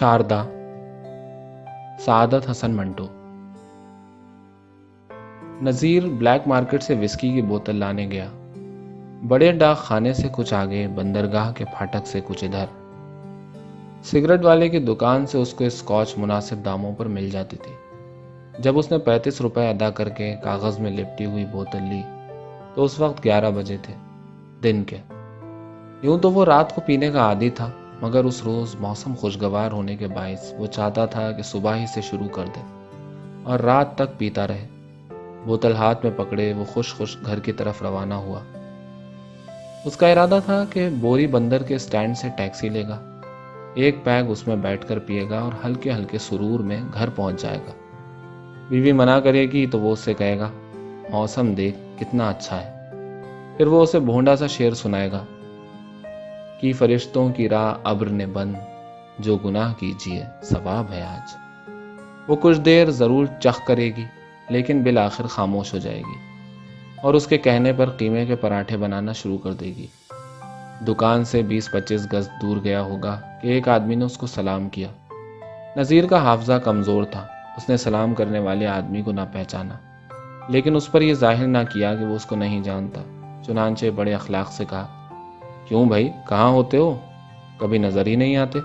Sharda, Saadat Hasan Manto. Nazir black market से whisky की बोतल लाने गया। बड़े डाक खाने से कुछ आगे, बंदरगाह के फाटक से कुछ इधर। सिगरेट वाले की दुकान से उसको स्कॉच मुनासिब दामों पर मिल जाती थी। जब उसने 35 रुपए अदा करके कागज़ में लिपटी हुई बोतल ली तो उस वक्त 11 बजे थे, दिन के। यूं तो वो रात को पीने का आदी था, मगर उस रोज़ मौसम खुशगवार होने के बायस वो चाहता था कि सुबह ही से शुरू कर दे और रात तक पीता रहे। बोतल हाथ में पकड़े वो खुश खुश घर की तरफ रवाना हुआ। उसका इरादा था कि बोरी बंदर के स्टैंड से टैक्सी लेगा, एक पैग उसमें बैठकर पिएगा और हल्के हल्के सुरूर में घर पहुंच जाएगा। बीवी मना करेगी तो वो उससे कहेगा, मौसम देख कितना अच्छा है। फिर वो उसे भोंडा सा शेर सुनाएगा कि फरिश्तों की राह अब्र ने बंद, जो गुनाह कीजिए सवाब है आज। वो कुछ देर जरूर चख करेगी, लेकिन बिल आखिर खामोश हो जाएगी और उसके कहने पर कीमे के पराठे बनाना शुरू कर देगी। दुकान से 20-25 गज दूर गया होगा कि एक आदमी ने उसको सलाम किया। नज़ीर का हाफजा कमज़ोर था, उसने सलाम करने वाले आदमी को ना पहचाना, लेकिन उस पर यह जाहिर ना किया कि वो उसको नहीं जानता। चुनांचे बड़े अखलाक से कहा, क्यों भाई, कहाँ होते हो, कभी नजर ही नहीं आते।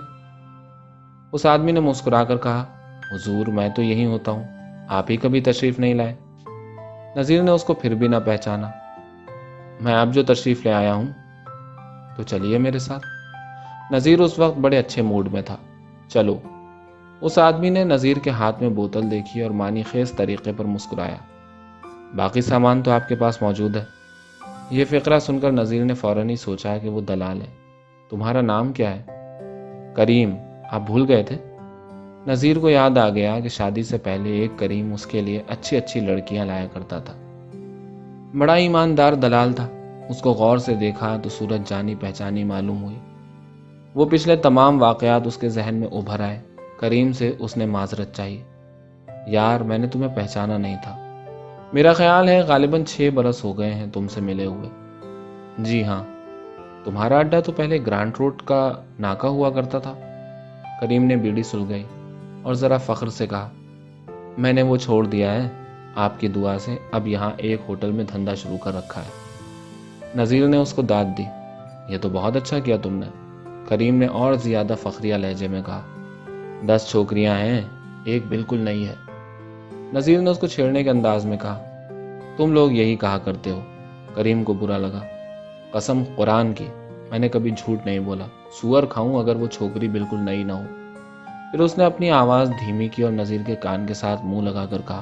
उस आदमी ने मुस्कुराकर कहा, हुजूर मैं तो यहीं होता हूँ, आप ही कभी तशरीफ नहीं लाए। नज़ीर ने उसको फिर भी ना पहचाना। मैं अब जो तशरीफ ले आया हूँ, तो चलिए मेरे साथ। नज़ीर उस वक्त बड़े अच्छे मूड में था। चलो। उस आदमी ने नज़ीर के हाथ में बोतल देखी और मानी खेज तरीके पर मुस्कुराया। बाकी सामान तो आपके पास मौजूद है। यह फ़िक्रा सुनकर नज़ीर ने फ़ौरन ही सोचा कि वो दलाल है। तुम्हारा नाम क्या है? करीम, आप भूल गए थे? नज़ीर को याद आ गया कि शादी से पहले एक करीम उसके लिए अच्छी अच्छी लड़कियां लाया करता था। बड़ा ईमानदार दलाल था। उसको गौर से देखा तो सूरत जानी पहचानी मालूम हुई। वो पिछले तमाम वाक़यात उसके जहन में उभर आए। करीम से उसने माजरत चाहिए, यार मैंने तुम्हें पहचाना नहीं था। मेरा ख्याल है गालिबन 6 बरस हो गए हैं तुमसे मिले हुए। जी हाँ। तुम्हारा अड्डा तो पहले ग्रांट रोड का नाका हुआ करता था। करीम ने बीड़ी सुलगाई और ज़रा फ़ख्र से कहा, मैंने वो छोड़ दिया है, आपकी दुआ से अब यहाँ एक होटल में धंधा शुरू कर रखा है। नज़ीर ने उसको दाद दी, ये तो बहुत अच्छा किया तुमने। करीम ने और ज़्यादा फ़ख्रिया लहजे में कहा, 10 छोकरियाँ हैं, एक बिल्कुल नई है। नज़ीर ने उसको छेड़ने के अंदाज में कहा, तुम लोग यही कहा करते हो। करीम को बुरा लगा। कसम कुरान की, मैंने कभी झूठ नहीं बोला। सुअर खाऊं अगर वो छोकरी बिल्कुल नई ना हो। फिर उसने अपनी आवाज़ धीमी की और नज़ीर के कान के साथ मुंह लगाकर कहा,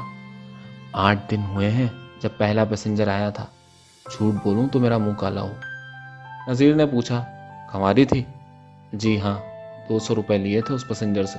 8 दिन हुए हैं जब पहला पैसेंजर आया था। झूठ बोलूं तो मेरा मुंह काला हो। नज़ीर ने पूछा, हमारी थी? जी हाँ, 200 रुपये लिए थे उस पैसेंजर से।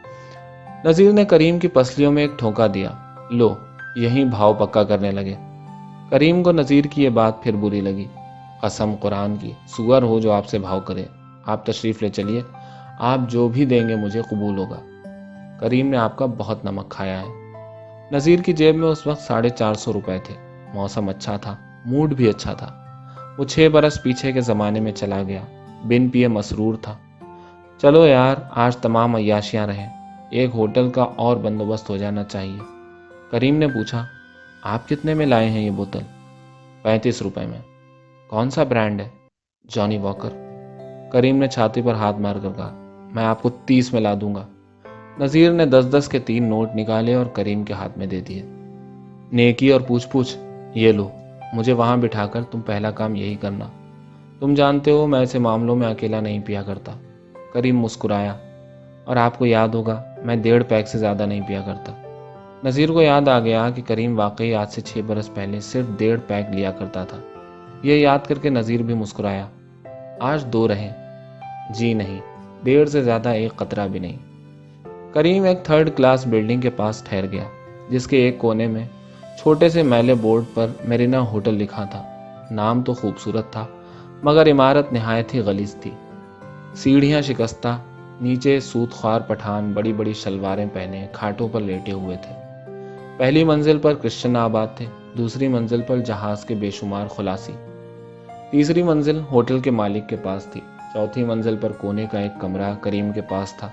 नज़ीर ने करीम की पसलियों में एक ठोका दिया। लो, यहीं भाव पक्का करने लगे। करीम को नज़ीर की ये बात फिर बुरी लगी। कसम कुरान की, सुअर हो जो आपसे भाव करे। आप तशरीफ़ ले चलिए, आप जो भी देंगे मुझे कबूल होगा। करीम ने आपका बहुत नमक खाया है। नज़ीर की जेब में उस वक्त 450 रुपये थे। मौसम अच्छा था, मूड भी अच्छा था। वो 6 बरस पीछे के ज़माने में चला गया, बिन पिए मसरूर था। चलो यार, आज तमाम अय्याशियाँ रहें, एक होटल का और बंदोबस्त हो जाना चाहिए। करीम ने पूछा, आप कितने में लाए हैं ये बोतल? 35 रुपये में। कौन सा ब्रांड है? Johnny walker. करीम ने छाती पर हाथ मारकर कहा, मैं आपको 30 में ला दूंगा। नज़ीर ने 10-10 के 3 नोट निकाले और करीम के हाथ में दे दिए। नेकी और पूछ पूछ, ये लो, मुझे वहां बिठाकर तुम पहला काम यही करना। तुम जानते हो मैं ऐसे मामलों में अकेला नहीं पिया करता। करीम मुस्कुराया, और आपको याद होगा मैं 1.5 पैक से ज़्यादा नहीं पिया करता। नज़ीर को याद आ गया कि करीम वाकई आज से 6 बरस पहले सिर्फ 1.5 पैक लिया करता था। यह याद करके नज़ीर भी मुस्कुराया। आज 2 रहे। जी नहीं, 1.5 से ज़्यादा एक कतरा भी नहीं। करीम एक 3rd क्लास बिल्डिंग के पास ठहर गया, जिसके एक कोने में छोटे से मैले बोर्ड पर मेरीना होटल लिखा था। नाम तो खूबसूरत था, मगर इमारत निहायत ही गलीज थी। सीढ़ियाँ शिकस्ता, नीचे सूतख्वार पठान बड़ी बड़ी शलवारें पहने खाटों पर लेटे हुए थे। पहली मंजिल पर क्रिश्चियन आबाद थे, दूसरी मंजिल पर जहाज के बेशुमार खुलासी, तीसरी मंजिल होटल के मालिक के पास थी, चौथी मंजिल पर कोने का एक कमरा करीम के पास था,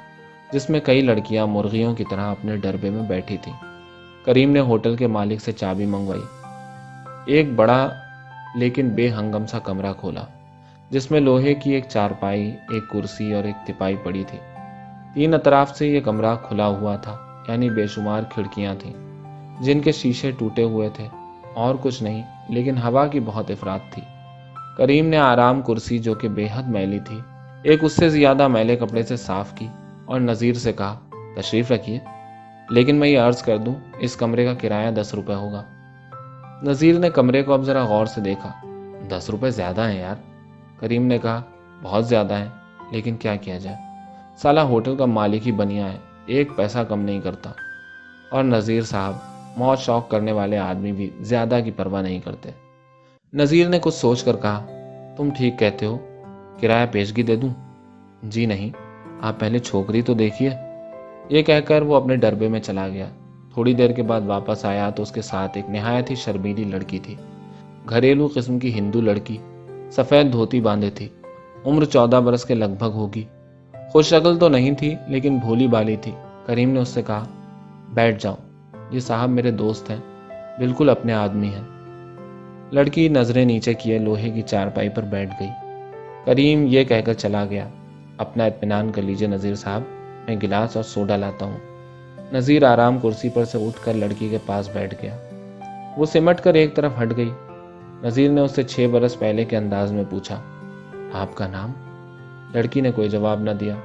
جس میں کئی لڑکیاں مرغیوں کی طرح اپنے ڈربے میں بیٹھی تھیں۔ کریم نے ہوٹل کے مالک سے چابی منگوائی۔ ایک بڑا لیکن بے ہنگم سا کمرہ کھولا، جس میں لوہے کی ایک چارپائی، ایک کرسی اور ایک تپائی پڑی تھی۔ 3 اطراف سے یہ کمرہ کھلا ہوا تھا، یعنی بے شمار کھڑکیاں تھیں جن کے شیشے ٹوٹے ہوئے تھے، اور کچھ نہیں، لیکن ہوا کی بہت افراد تھی۔ کریم نے آرام کرسی، جو کہ بے حد میلی تھی، ایک اس سے زیادہ میلے کپڑے سے صاف کی اور نذیر سے کہا، تشریف رکھیے، لیکن میں یہ عرض کر دوں، اس کمرے کا کرایہ 10 روپے ہوگا۔ نذیر نے کمرے کو اب ذرا غور سے دیکھا۔ 10 روپے زیادہ ہیں یار، کریم نے کہا۔ بہت زیادہ ہیں، لیکن کیا کیا جائے، سالہ ہوٹل کا مالک ہی بنیا ہے، 1 پیسہ کم نہیں کرتا۔ اور نذیر صاحب، موت شوق کرنے والے آدمی بھی زیادہ کی پرواہ نہیں کرتے۔ نذیر نے کچھ سوچ کر کہا، تم ٹھیک کہتے ہو، کرایہ پیشگی دے دوں؟ جی نہیں، آپ پہلے چھوکری تو دیکھیے۔ یہ کہہ کر وہ اپنے ڈربے میں چلا گیا۔ تھوڑی دیر کے بعد واپس آیا تو اس کے ساتھ ایک نہایت ہی شرمیلی لڑکی تھی، گھریلو قسم کی ہندو لڑکی، سفید دھوتی باندھے تھی، عمر 14 برس کے لگ بھگ ہوگی۔ خوش شکل تو نہیں تھی، لیکن بھولی بالی تھی۔ کریم نے اس سے کہا، بیٹھ جاؤ، یہ صاحب میرے دوست ہیں، بالکل اپنے آدمی ہیں۔ لڑکی نظریں نیچے کیے لوہے کی چارپائی پر بیٹھ گئی۔ کریم یہ کہہ کر چلا گیا، اپنا اطمینان کر لیجئے نذیر صاحب، میں گلاس اور سوڈا لاتا ہوں۔ نذیر آرام کرسی پر سے اٹھ کر لڑکی کے پاس بیٹھ گیا۔ وہ سمٹ کر ایک طرف ہٹ گئی۔ نذیر نے اس سے 6 برس پہلے کے انداز میں پوچھا، آپ کا نام؟ لڑکی نے کوئی جواب نہ دیا۔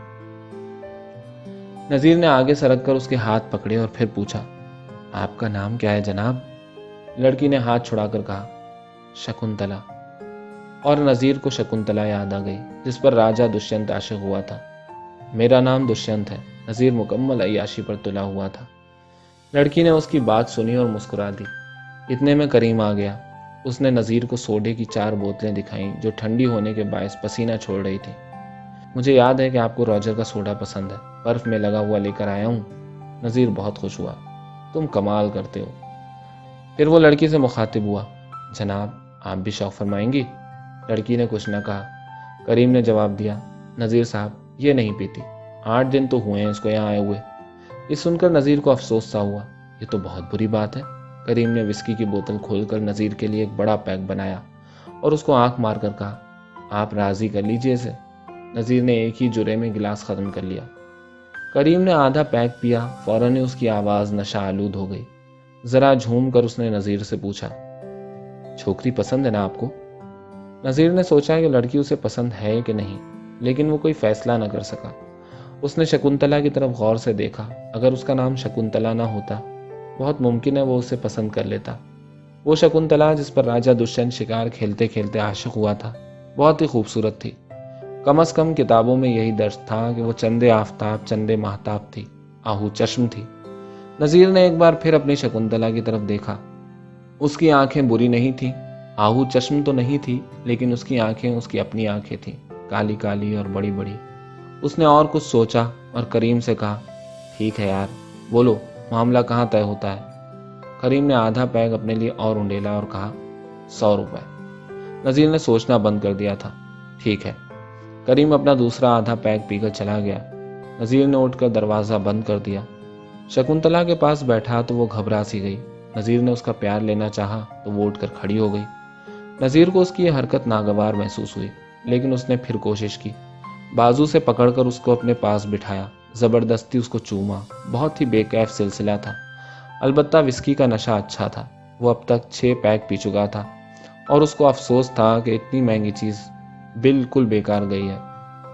نذیر نے آگے سرک کر اس کے ہاتھ پکڑے اور پھر پوچھا، آپ کا نام کیا ہے جناب؟ لڑکی نے ہاتھ چھڑا کر کہا، شکنتلا۔ اور نذیر کو شکنتلا یاد آ گئی، جس پر راجہ دشینت عاشق ہوا تھا۔ میرا نام دشینت ہے، نذیر مکمل عیاشی پر تلا ہوا تھا۔ لڑکی نے اس کی بات سنی اور مسکرا دی۔ اتنے میں کریم آ گیا۔ اس نے نذیر کو سوڈے کی 4 بوتلیں دکھائیں جو ٹھنڈی ہونے کے باعث پسینہ چھوڑ رہی تھی۔ مجھے یاد ہے کہ آپ کو روجر کا سوڈا پسند ہے، برف میں لگا ہوا لے کر آیا ہوں۔ نذیر بہت خوش ہوا، تم کمال کرتے ہو۔ پھر وہ لڑکی سے مخاطب ہوا، جناب آپ بھی شوق فرمائیں گی؟ لڑکی نے کچھ نہ کہا۔ کریم نے جواب دیا، نذیر صاحب یہ نہیں پیتی، 8 دن تو ہوئے ہیں اس کو یہاں آئے ہوئے۔ یہ سن کر نذیر کو افسوس سا ہوا، یہ تو بہت بری بات ہے۔ کریم نے وسکی کی بوتل کھول کر نذیر کے لیے ایک بڑا پیک بنایا اور اس کو آنکھ مار کر کہا، آپ راضی کر لیجئے اسے۔ نذیر نے ایک ہی جرعے میں گلاس ختم کر لیا۔ کریم نے آدھا پیک پیا، فوراً اس کی آواز نشہ آلود ہو گئی۔ ذرا جھوم کر اس نے نذیر سے پوچھا، چھوکری پسند ہے نا آپ کو؟ نذیر نے سوچا کہ لڑکی اسے پسند ہے کہ نہیں، لیکن وہ کوئی فیصلہ نہ کر سکا۔ اس نے شکنتلا کی طرف غور سے دیکھا۔ اگر اس کا نام شکنتلا نہ ہوتا، بہت ممکن ہے وہ اسے پسند کر لیتا۔ وہ شکنتلا جس پر راجہ دشینت شکار کھیلتے کھیلتے عاشق ہوا تھا، بہت ہی خوبصورت تھی۔ کم از کم کتابوں میں یہی درج تھا کہ وہ چندے آفتاب چندے ماہتاب تھی، آہو چشم تھی۔ نذیر نے ایک بار پھر اپنی شکنتلا کی طرف دیکھا۔ اس کی آنکھیں بری نہیں تھیں، آہو چشم تو نہیں تھی، لیکن اس کی آنکھیں اس کی اپنی آنکھیں تھیں، کالی کالی اور بڑی بڑی۔ اس نے اور کچھ سوچا اور کریم سے کہا، ٹھیک ہے یار، بولو معاملہ کہاں طے ہوتا ہے؟ کریم نے آدھا پیک اپنے لیے اور انڈیلا اور کہا، 100 روپے۔ نذیر نے سوچنا بند کر دیا تھا۔ ٹھیک ہے۔ کریم اپنا دوسرا آدھا پیک پی کر چلا گیا۔ نذیر نے اٹھ کر دروازہ بند کر دیا۔ شکنتلا کے پاس بیٹھا تو وہ گھبرا سی گئی۔ نذیر نے اس کا پیار لینا چاہا تو وہ اٹھ کر کھڑی ہو گئی۔ نذیر کو اس کی یہ حرکت ناگوار محسوس ہوئی، لیکن اس نے پھر کوشش کی۔ بازو سے پکڑ کر اس کو اپنے پاس بٹھایا، زبردستی اس کو چوما۔ بہت ہی بے کیف سلسلہ تھا، البتہ وسکی کا نشہ اچھا تھا۔ وہ اب تک 6 پیک پی چکا تھا اور اس کو افسوس تھا کہ اتنی مہنگی چیز بالکل بیکار گئی ہے،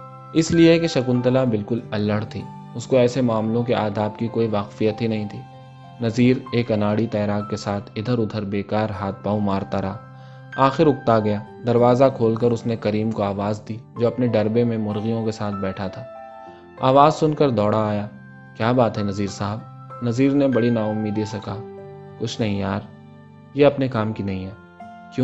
اس لیے کہ شکنتلا بالکل الڑ تھی۔ اس کو ایسے معاملوں کے آداب کی کوئی واقفیت ہی نہیں تھی۔ نذیر ایک اناڑی تیراک کے ساتھ ادھر ادھر بیکار ہاتھ پاؤں مارتا رہا۔ آخر اکتا گیا۔ دروازہ کھول کر اس نے کریم کو آواز دی، جو اپنے ڈربے میں مرغیوں کے ساتھ بیٹھا تھا۔ آواز سن کر دوڑا آیا۔ کیا بات ہے نذیر صاحب؟ نذیر نے بڑی نا امیدی سے کہا، کچھ نہیں یار، یہ اپنے کام کی نہیں ہے۔ کیوں؟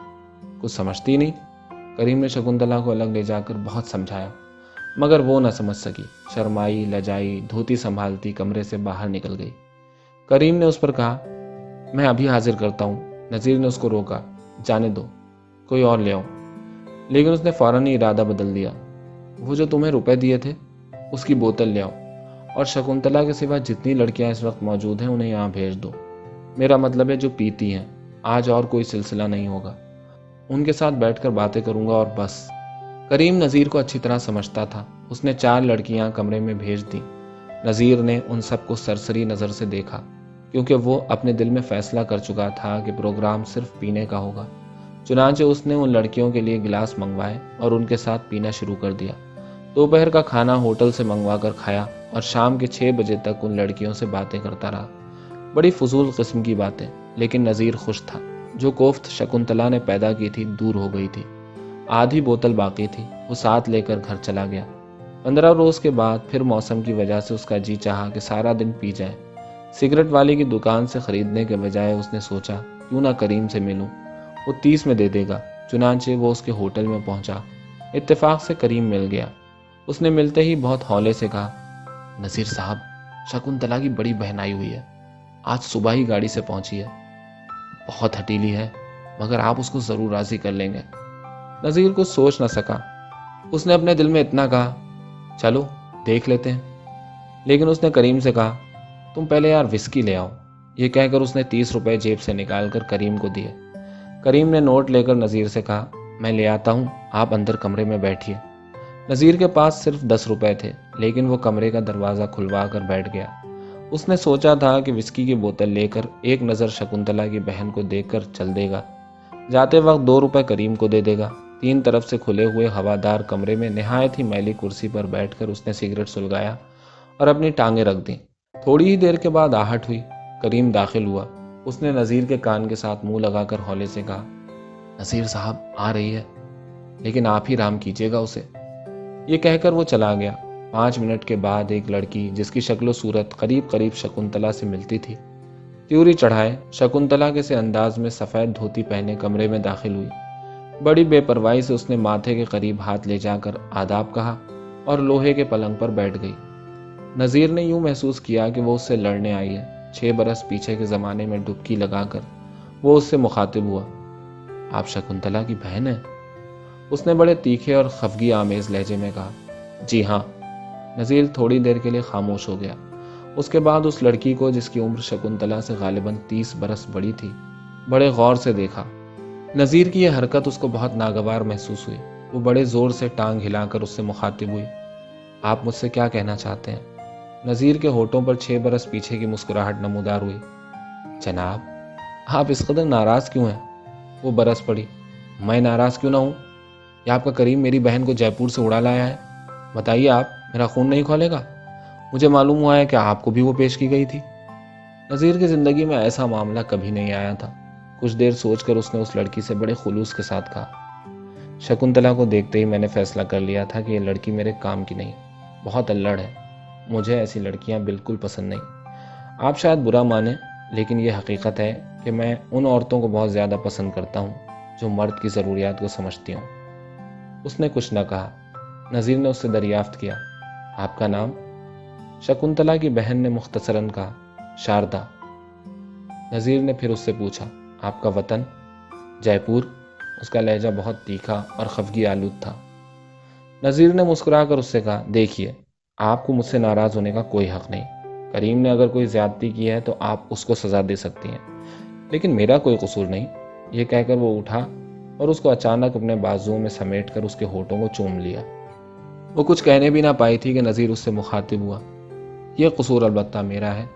کچھ سمجھتی نہیں؟ کریم نے شکنتلا کو الگ لے جا کر بہت سمجھایا، مگر وہ نہ سمجھ سکی۔ شرمائی لجائی دھوتی سنبھالتی کمرے سے باہر نکل گئی۔ کریم نے اس پر کہا، میں ابھی حاضر کرتا ہوں۔ نذیر نے اس کو روکا، جانے دو، کوئی اور لے آؤ۔ لیکن اس نے فوراً ہی ارادہ بدل دیا۔ وہ جو تمہیں روپے دیے تھے، اس کی بوتل لے آؤ، اور شکنتلا کے سوا جتنی لڑکیاں اس وقت موجود ہیں انہیں یہاں بھیج دو۔ میرا مطلب ہے جو پیتی ہیں، آج اور کوئی سلسلہ نہیں ہوگا، ان کے ساتھ بیٹھ کر باتیں کروں گا اور بس۔ کریم نذیر کو اچھی طرح سمجھتا تھا۔ اس نے 4 لڑکیاں کمرے میں بھیج دیں۔ نذیر نے ان سب کو سرسری نظر سے دیکھا، کیونکہ وہ اپنے دل میں فیصلہ کر چکا تھا کہ پروگرام صرف پینے کا ہوگا۔ چنانچہ اس نے ان لڑکیوں کے لیے گلاس منگوائے اور ان کے ساتھ پینا شروع کر دیا۔ دوپہر کا کھانا ہوٹل سے منگوا کر کھایا اور شام کے 6 بجے تک ان لڑکیوں سے باتیں کرتا رہا۔ بڑی فضول قسم کی باتیں، لیکن نذیر خوش تھا۔ جو کوفت شکنتلا نے پیدا کی تھی دور ہو گئی تھی۔ آدھی بوتل باقی تھی، وہ ساتھ لے کر گھر چلا گیا۔ 15 روز کے بعد پھر موسم کی وجہ سے اس کا جی چاہا کہ سارا دن پی جائے۔ سگریٹ والی کی دکان سے خریدنے کے بجائے اس نے سوچا کیوں نہ کریم سے ملوں، وہ 30 میں دے دے گا۔ چنانچہ وہ اس کے ہوٹل میں پہنچا۔ اتفاق سے کریم مل گیا۔ اس نے ملتے ہی بہت ہولے سے کہا، نذیر صاحب، شکنتلا کی بڑی بہن آئی ہوئی ہے، آج صبح ہی گاڑی سے پہنچی ہے، بہت ہٹیلی ہے، مگر آپ اس کو ضرور راضی کر لیں گے۔ نذیر کچھ سوچ نہ سکا۔ اس نے اپنے دل میں اتنا کہا، چلو دیکھ لیتے ہیں۔ لیکن اس نے کریم سے کہا، تم پہلے یار وسکی لے آؤ۔ یہ کہہ کر اس نے 30 روپے جیب سے نکال کر کریم کو دیے۔ کریم نے نوٹ لے کر نذیر سے کہا، میں لے آتا ہوں، آپ اندر کمرے میں بیٹھیے۔ نذیر کے پاس صرف 10 روپے تھے، لیکن وہ کمرے کا دروازہ کھلوا کر بیٹھ گیا۔ اس نے سوچا تھا کہ وسکی کی بوتل لے کر ایک نظر شکنتلا کی بہن کو دیکھ کر چل دے گا، جاتے وقت 2 روپے کریم کو دے دے گا۔ 3 طرف سے کھلے ہوئے ہوادار کمرے میں نہایت ہی میلی کرسی پر بیٹھ کر اس نے سگریٹ سلگایا اور اپنی ٹانگیں رکھ دیں۔ تھوڑی ہی دیر کے بعد آہٹ ہوئی۔ کریم داخل ہوا۔ اس نے نذیر کے کان کے ساتھ منہ لگا کر ہولے سے کہا، نذیر صاحب آ رہی ہے، لیکن آپ ہی رام کیجیے گا اسے۔ یہ کہہ کر وہ چلا گیا۔ 5 منٹ کے بعد ایک لڑکی جس کی شکل و صورت قریب قریب شکنتلا سے ملتی تھی، تیوری چڑھائے شکنتلا کے سے انداز میں سفید دھوتی پہنے کمرے میں داخل ہوئی۔ بڑی بے پرواہی سے اس نے ماتھے کے قریب ہاتھ لے جا کر آداب کہا اور لوہے کے پلنگ پر بیٹھ گئی۔ نذیر نے یوں محسوس کیا کہ وہ اس سے لڑنے آئی ہے۔ 6 برس پیچھے کے زمانے میں ڈبکی لگا کر وہ اس سے مخاطب ہوا، آپ شکنتلا کی بہن ہیں؟ اس نے بڑے تیکھے اور خفگی آمیز لہجے میں کہا، جی ہاں۔ نذیر تھوڑی دیر کے لیے خاموش ہو گیا۔ اس کے بعد اس لڑکی کو، جس کی عمر شکنتلا سے غالباً 30 برس بڑی تھی، بڑے غور سے دیکھا۔ نذیر کی یہ حرکت اس کو بہت ناگوار محسوس ہوئی۔ وہ بڑے زور سے ٹانگ ہلا کر اس سے مخاطب ہوئی، آپ مجھ سے کیا کہنا چاہتے ہیں؟ نذیر کے ہونٹوں پر 6 برس پیچھے کی مسکراہٹ نمودار ہوئی۔ جناب، آپ اس قدر ناراض کیوں ہیں؟ وہ برس پڑی۔ میں ناراض کیوں نہ ہوں؟ یا آپ کا کریم میری بہن کو جے پور سے اڑا لایا ہے؟ بتائیے، آپ میرا خون نہیں کھولے گا؟ مجھے معلوم ہوا ہے کہ آپ کو بھی وہ پیش کی گئی تھی۔ نذیر کی زندگی میں ایسا معاملہ کبھی نہیں آیا تھا۔ کچھ دیر سوچ کر اس نے اس لڑکی سے بڑے خلوص کے ساتھ کہا، شکنتلا کو دیکھتے ہی میں نے فیصلہ کر لیا تھا کہ یہ لڑکی میرے کام کی نہیں، بہت الڑ ہے، مجھے ایسی لڑکیاں بالکل پسند نہیں۔ آپ شاید برا مانیں، لیکن یہ حقیقت ہے کہ میں ان عورتوں کو بہت زیادہ پسند کرتا ہوں جو مرد کی ضروریات کو سمجھتی ہوں۔ اس نے کچھ نہ کہا۔ نذیر نے اس سے دریافت کیا، آپ کا نام؟ شکنتلا کی بہن نے مختصراً کہا، شاردا۔ نذیر نے پھر اس سے پوچھا، آپ کا وطن؟ جے پور۔ اس کا لہجہ بہت تیکھا اور خفگی آلود تھا۔ نذیر نے مسکرا کر اس سے کہا، دیکھیے، آپ کو مجھ سے ناراض ہونے کا کوئی حق نہیں۔ کریم نے اگر کوئی زیادتی کی ہے تو آپ اس کو سزا دے سکتی ہیں، لیکن میرا کوئی قصور نہیں۔ یہ کہہ کر وہ اٹھا اور اس کو اچانک اپنے بازوؤں میں سمیٹ کر اس کے ہونٹوں کو چوم لیا۔ وہ کچھ کہنے بھی نہ پائی تھی کہ نذیر اس سے مخاطب ہوا، یہ قصور البتہ میرا ہے،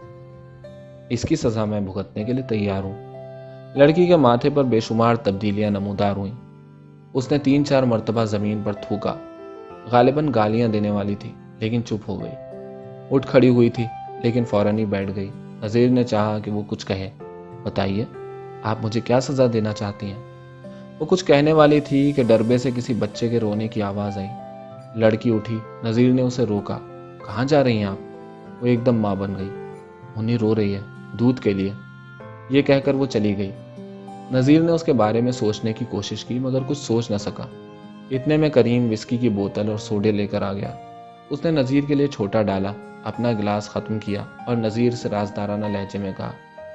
اس کی سزا میں بھگتنے کے لیے تیار ہوں۔ لڑکی کے ماتھے پر بے شمار تبدیلیاں نمودار ہوئیں۔ اس نے 3-4 مرتبہ زمین پر تھوکا، غالباً گالیاں دینے والی تھی، لیکن چپ ہو گئی۔ اٹھ کھڑی ہوئی تھی، لیکن فوراً ہی بیٹھ گئی۔ نذیر نے چاہا کہ وہ کچھ کہے، بتائیے، آپ مجھے کیا سزا دینا چاہتی ہیں؟ وہ کچھ کہنے والی تھی کہ ڈربے سے کسی بچے کے رونے کی آواز آئی۔ لڑکی اٹھی۔ نذیر نے اسے روکا، کہاں جا رہی ہیں آپ؟ وہ ایک دم ماں بن گئی۔ منی رو رہی ہے، دودھ کے لیے، یہ کہہ کر وہ چلی گئی۔ نذیر نے اس کے بارے میں سوچنے کی کوشش کی، مگر کچھ سوچ نہ سکا۔ اتنے میں کریم وسکی کی بوتل اور سوڈے لے کر آ گیا۔ اس نے نذیر کے لیے چھوٹا ڈالا، اپنا گلاس ختم کیا اور نذیر سے رازدارانہ لہجے میں کہا،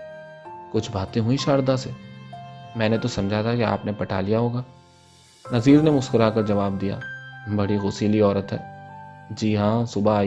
کچھ باتیں ہوئی شاردا سے؟ میں نے تو سمجھا تھا کہ آپ نے پٹا لیا ہوگا۔ نذیر نے مسکرا کر جواب دیا، بڑی غسیلی عورت ہے۔ جی ہاں، صبح آئی ہے،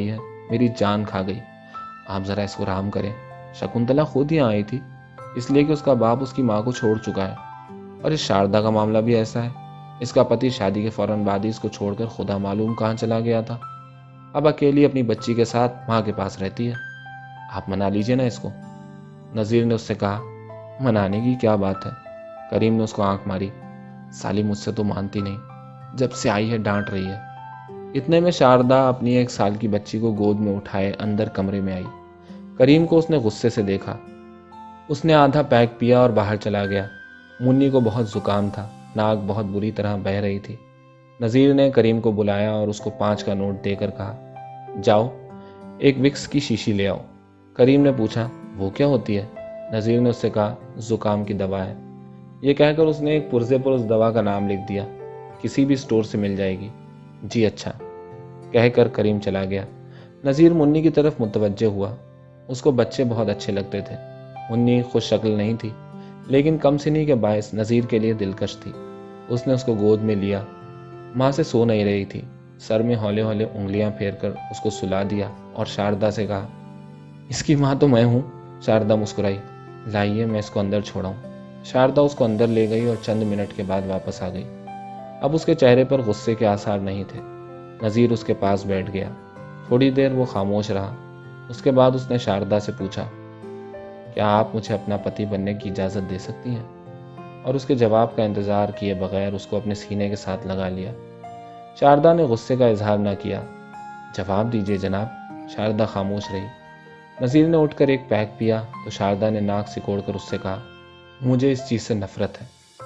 میری جان کھا گئی۔ آپ ذرا اس کو رحم کریں۔ شکنتلا خود ہی آئی تھی، اس لیے کہ اس کا باپ اس کی ماں کو چھوڑ چکا ہے، اور اس شاردا کا معاملہ بھی ایسا ہے۔ اس کا پتی شادی کے فوراً بعد ہی اس کو چھوڑ کر خدا معلوم کہاں چلا گیا تھا۔ اب اکیلی اپنی بچی کے ساتھ ماں کے پاس رہتی ہے۔ آپ منا لیجئے نا اس کو۔ نذیر نے اس سے کہا، منانے کی کیا بات ہے؟ کریم نے اس کو آنکھ ماری، سالی مجھ سے تو مانتی نہیں، جب سے آئی ہے ڈانٹ رہی ہے۔ اتنے میں شاردا اپنی 1 سال کی بچی کو گود میں اٹھائے اندر کمرے میں آئی۔ کریم کو اس نے غصے سے دیکھا۔ اس نے آدھا پیک پیا اور باہر چلا گیا۔ منی کو بہت زکام تھا، ناک بہت بری طرح بہہ رہی تھی۔ نذیر نے کریم کو بلایا اور اس کو 5 کا نوٹ دے کر کہا، جاؤ 1 وکس کی شیشی لے آؤ۔ کریم نے پوچھا، وہ کیا ہوتی ہے؟ نذیر نے اس سے کہا، زکام کی دوا ہے۔ یہ کہہ کر اس نے ایک پرزے پر اس دوا کا نام لکھ دیا، کسی بھی اسٹور سے مل جائے گی۔ جی اچھا، کہہ کر کریم چلا گیا۔ نذیر منی کی طرف متوجہ ہوا۔ اس کو بچے بہت اچھے لگتے تھے۔ منی خوش شکل نہیں تھی، لیکن کم سنی کے باعث نذیر کے لیے دلکش تھی۔ اس نے اس کو گود میں لیا۔ ماں سے سو نہیں رہی تھی، سر میں ہولے ہولے انگلیاں پھیر کر اس کو سلا دیا اور شاردا سے کہا، اس کی ماں تو میں ہوں۔ شاردا مسکرائی، لائیے میں اس کو اندر چھوڑاؤں۔ شاردا اس کو اندر لے گئی اور چند منٹ کے بعد واپس آ گئی۔ اب اس کے چہرے پر غصے کے آثار نہیں تھے۔ نذیر اس کے پاس بیٹھ گیا۔ تھوڑی دیر وہ خاموش رہا۔ اس کے بعد اس نے شاردا سے پوچھا، کیا آپ مجھے اپنا پتی بننے کی اجازت دے سکتی ہیں؟ اور اس کے جواب کا انتظار کیے بغیر اس کو اپنے سینے کے ساتھ لگا لیا۔ شاردا نے غصے کا اظہار نہ کیا۔ جواب دیجیے جناب۔ شاردا خاموش رہی۔ نذیر نے اٹھ کر ایک پیک پیا تو شاردا نے ناک سکوڑ کر اس سے کہا، مجھے اس چیز سے نفرت ہے۔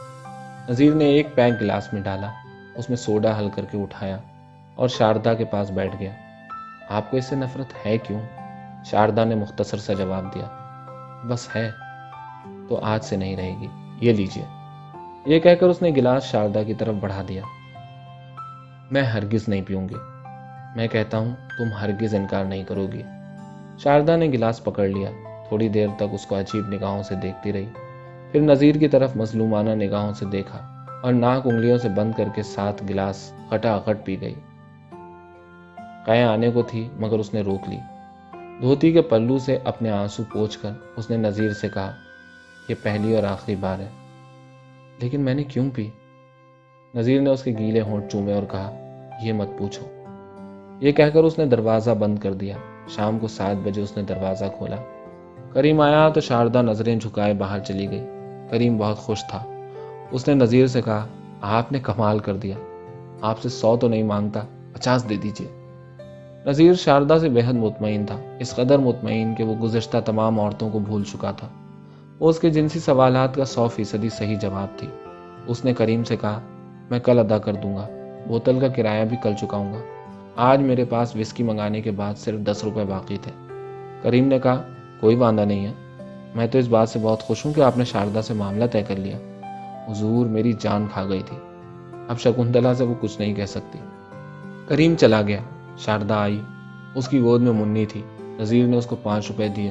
نذیر نے ایک پیک گلاس میں ڈالا، اس میں سوڈا حل کر کے اٹھایا اور شاردا کے پاس بیٹھ گیا۔ آپ کو اس سے نفرت ہے کیوں؟ شاردا نے مختصر سا جواب دیا، بس ہے تو آج سے نہیں رہے گی، یہ لیجئے۔ یہ کہہ کر اس نے گلاس شاردا کی طرف بڑھا دیا۔ میں ہرگز نہیں پیوں گی۔ میں کہتا ہوں تم ہرگز انکار نہیں کرو گی۔ شاردا نے گلاس پکڑ لیا۔ تھوڑی دیر تک اس کو عجیب نگاہوں سے دیکھتی رہی، پھر نذیر کی طرف مظلومانہ نگاہوں سے دیکھا اور ناک انگلیوں سے بند کر کے 7 گلاس غٹاغٹ پی گئی۔ قے آنے کو تھی مگر اس نے روک لی۔ دھوتی کے پلو سے اپنے آنسو پوچھ کر اس نے نذیر سے کہا، یہ پہلی اور آخری بار ہے۔ لیکن میں نے کیوں پی؟ نذیر نے اس کے گیلے ہونٹ چومے اور کہا، یہ مت پوچھو۔ یہ کہہ کر اس نے دروازہ بند کر دیا۔ شام کو 7 بجے اس نے دروازہ کھولا۔ کریم آیا تو شاردا نظریں جھکائے باہر چلی گئی۔ کریم بہت خوش تھا۔ اس نے نذیر سے کہا، آپ نے کمال کر دیا، آپ سے 100 تو نہیں مانگتا، 50 دے دیجیے۔ نذیر شاردا سے بے حد مطمئن تھا، اس قدر مطمئن کہ وہ گزشتہ تمام عورتوں کو بھول چکا تھا۔ وہ اس کے جنسی سوالات کا 100% صحیح جواب تھی۔ اس نے کریم سے کہا، میں کل ادا کر دوں گا، بوتل کا کرایہ بھی کل چکاؤں گا۔ آج میرے پاس وسکی منگانے کے بعد صرف 10 روپے باقی تھے۔ کریم نے کہا، کوئی باندھا نہیں ہے، میں تو اس بات سے بہت خوش ہوں کہ آپ نے شاردا سے معاملہ طے کر لیا۔ حضور میری جان کھا گئی تھی، اب شکنتلا سے وہ کچھ نہیں کہہ سکتی۔ کریم چلا گیا۔ شاردا آئی، اس کی گود میں منی تھی۔ نذیر نے اس کو 5 روپے دیے،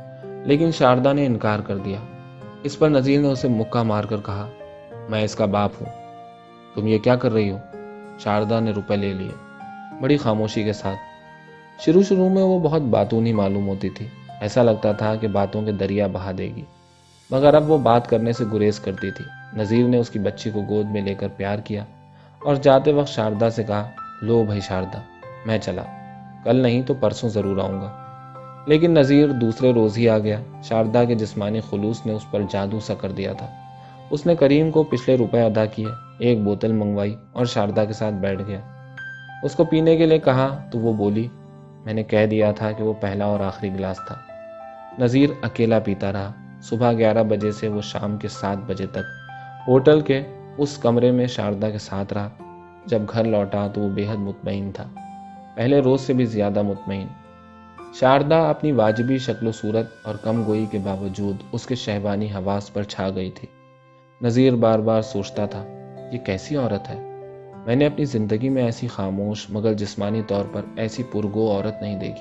لیکن شاردا نے انکار کر دیا۔ اس پر نذیر نے اسے مکہ مار کر کہا، میں اس کا باپ ہوں، تم یہ کیا کر رہی ہو؟ شاردا نے روپے لے لیے، بڑی خاموشی کے ساتھ۔ شروع میں وہ بہت باتونی معلوم ہوتی تھی، ایسا لگتا تھا کہ باتوں کے دریا بہا دے گی، مگر اب وہ بات کرنے سے گریز کرتی تھی۔ نذیر نے اس کی بچی کو گود میں لے کر پیار کیا اور جاتے وقت شاردا سے کہا، لو بھائی شاردا، میں چلا، کل نہیں تو پرسوں ضرور آؤں گا۔ لیکن نذیر دوسرے روز ہی آ گیا۔ شاردا کے جسمانی خلوص نے اس پر جادو سا کر دیا تھا۔ اس نے کریم کو پچھلے روپے ادا کیے، ایک بوتل منگوائی اور شاردا کے ساتھ بیٹھ گیا۔ اس کو پینے کے لیے کہا تو وہ بولی، میں نے کہہ دیا تھا کہ وہ پہلا اور آخری گلاس تھا۔ نذیر اکیلا پیتا رہا۔ صبح 11 بجے سے وہ شام کے 7 بجے تک ہوٹل کے اس کمرے میں شاردا کے ساتھ رہا۔ جب گھر لوٹا تو وہ بے حد مطمئن تھا، پہلے روز سے بھی زیادہ مطمئن۔ شاردا اپنی واجبی شکل و صورت اور کم گوئی کے باوجود اس کے شہوانی حواس پر چھا گئی تھی۔ نذیر بار بار سوچتا تھا، یہ کیسی عورت ہے؟ میں نے اپنی زندگی میں ایسی خاموش مگر جسمانی طور پر ایسی پرگو عورت نہیں دیکھی۔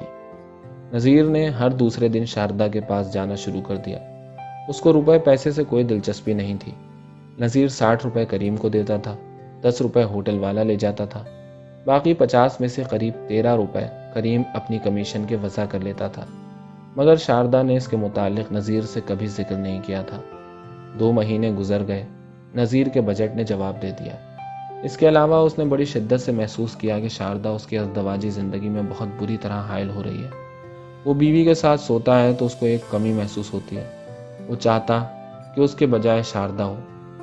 نذیر نے ہر دوسرے دن شاردا کے پاس جانا شروع کر دیا۔ اس کو روپے پیسے سے کوئی دلچسپی نہیں تھی۔ نذیر 60 روپے کریم کو دیتا تھا، 10 روپے ہوٹل والا لے جاتا تھا، باقی 50 میں سے قریب 13 روپے کریم اپنی کمیشن کے وضع کر لیتا تھا، مگر شاردا نے اس کے متعلق نذیر سے کبھی ذکر نہیں کیا تھا۔ 2 مہینے گزر گئے، نذیر کے بجٹ نے جواب دے دیا۔ اس کے علاوہ اس نے بڑی شدت سے محسوس کیا کہ شاردا اس کی ازدواجی زندگی میں بہت بری طرح حائل ہو رہی ہے۔ وہ بیوی کے ساتھ سوتا ہے تو اس کو ایک کمی محسوس ہوتی ہے۔ وہ چاہتا کہ اس کے بجائے شاردا ہو۔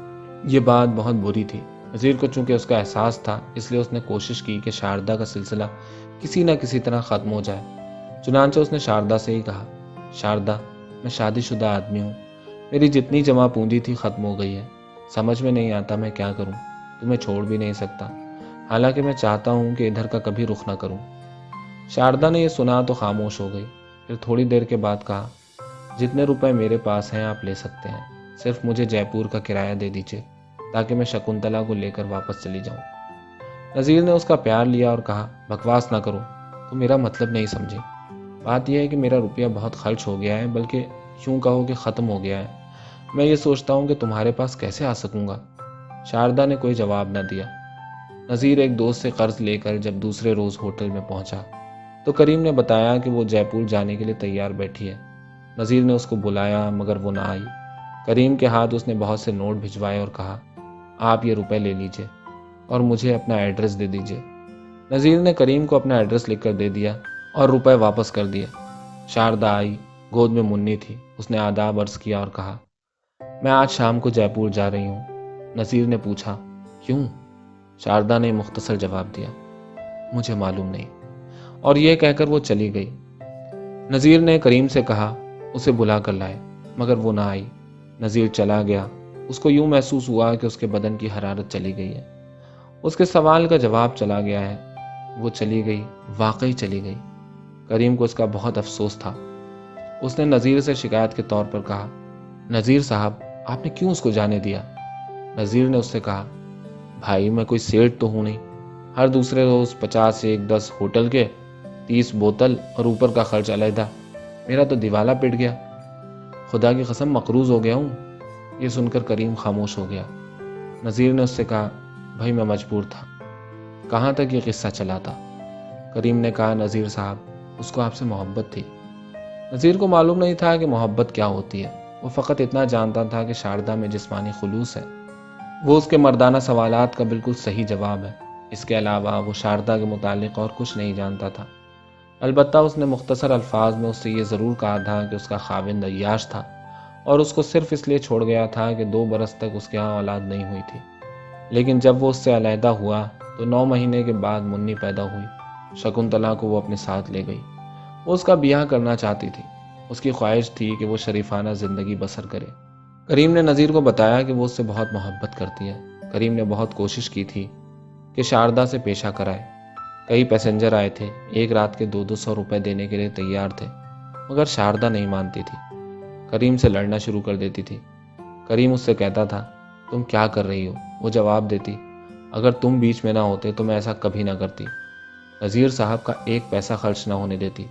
یہ بات بہت بری تھی۔ نذیر کو چونکہ اس کا احساس تھا، اس لیے اس نے کوشش کی کہ شاردا کا سلسلہ کسی نہ کسی طرح ختم ہو جائے۔ چنانچہ اس نے شاردا سے ہی کہا، شاردا، میں شادی شدہ آدمی ہوں، میری جتنی جمع پونجی تھی ختم ہو گئی ہے، سمجھ میں نہیں آتا میں کیا کروں، تمہیں چھوڑ بھی نہیں سکتا، حالانکہ میں چاہتا ہوں کہ ادھر کا کبھی رخ نہ کروں۔ شاردا نے یہ سنا تو خاموش ہو گئی، پھر تھوڑی دیر کے بعد کہا، جتنے روپے میرے پاس ہیں آپ لے سکتے ہیں، صرف مجھے جے پور کا کرایہ دے دیجیے تاکہ میں شکنتلا کو لے کر واپس چلی جاؤں۔ نذیر نے اس کا پیار لیا اور کہا، بکواس نہ کرو، تم میرا مطلب نہیں سمجھے۔ بات یہ ہے کہ میرا روپیہ بہت خرچ ہو گیا ہے، بلکہ یوں کہو کہ ختم ہو گیا ہے۔ میں یہ سوچتا ہوں کہ تمہارے پاس کیسے آ سکوں گا۔ شاردا نے کوئی جواب نہ دیا۔ نذیر ایک دوست سے قرض لے کر جب دوسرے روز ہوٹل میں پہنچا تو کریم نے بتایا کہ وہ جے پور جانے کے لیے تیار بیٹھی ہے۔ نذیر نے اس کو بلایا مگر وہ نہ آئی۔ کریم کے ہاتھ اس نے بہت سے نوٹ بھجوائے اور کہا، آپ یہ روپے لے لیجئے اور مجھے اپنا ایڈریس دے دیجئے۔ نذیر نے کریم کو اپنا ایڈریس لکھ کر دے دیا اور روپے واپس کر دیے۔ شاردا آئی، گود میں منی تھی۔ اس نے آداب عرض کیا اور کہا، میں آج شام کو جے پور جا رہی ہوں۔ نذیر نے پوچھا، کیوں؟ شاردا نے مختصر جواب دیا، مجھے معلوم نہیں، اور یہ کہہ کر وہ چلی گئی۔ نذیر نے کریم سے کہا اسے بلا کر لائے، مگر وہ نہ آئی۔ نذیر چلا گیا۔ اس کو یوں محسوس ہوا کہ اس کے بدن کی حرارت چلی گئی ہے۔ اس کے سوال کا جواب چلا گیا ہے۔ وہ چلی گئی، واقعی چلی گئی۔ کریم کو اس کا بہت افسوس تھا۔ اس نے نذیر سے شکایت کے طور پر کہا، نذیر صاحب، آپ نے کیوں اس کو جانے دیا؟ نذیر نے اس سے کہا، بھائی میں کوئی سیٹ تو ہوں نہیں، ہر دوسرے روز 50 سے 10 ہوٹل کے، 30 بوتل اور اوپر کا خرچ علیحدہ، میرا تو دیوالا پٹ گیا، خدا کی قسم مقروض ہو گیا ہوں۔ یہ سن کر کریم خاموش ہو گیا۔ نذیر نے اس سے کہا، بھائی میں مجبور تھا۔ کہاں تک یہ قصہ چلا تھا؟ کریم نے کہا، نذیر صاحب، اس کو آپ سے محبت تھی۔ نذیر کو معلوم نہیں تھا کہ محبت کیا ہوتی ہے۔ وہ فقط اتنا جانتا تھا کہ شاردا میں جسمانی خلوص ہے۔ وہ اس کے مردانہ سوالات کا بالکل صحیح جواب ہے۔ اس کے علاوہ وہ شاردا کے متعلق اور کچھ نہیں جانتا تھا۔ البتہ اس نے مختصر الفاظ میں اس سے یہ ضرور کہا تھا کہ اس کا خاوند عیاش تھا اور اس کو صرف اس لیے چھوڑ گیا تھا کہ 2 برس تک اس کے ہاں اولاد نہیں ہوئی تھی۔ لیکن جب وہ اس سے علیحدہ ہوا تو 9 مہینے کے بعد منی پیدا ہوئی۔ شکنتلا کو وہ اپنے ساتھ لے گئی۔ وہ اس کا بیاہ کرنا چاہتی تھی۔ اس کی خواہش تھی کہ وہ شریفانہ زندگی بسر کرے۔ کریم نے نذیر کو بتایا کہ وہ اس سے بہت محبت کرتی ہے۔ کریم نے بہت کوشش کی تھی کہ شاردا سے پیشہ کرائے۔ کئی پیسنجر آئے تھے، ایک رات کے 200 روپے دینے کے لیے تیار تھے، مگر شاردا نہیں مانتی تھی۔ کریم سے لڑنا شروع کر دیتی تھی۔ کریم اس سے کہتا تھا، تم کیا کر رہی ہو؟ وہ جواب دیتی، اگر تم بیچ میں نہ ہوتے تو میں ایسا کبھی نہ کرتی۔ نذیر صاحب کا 1 پیسہ خرچ نہ ہونے دیتی۔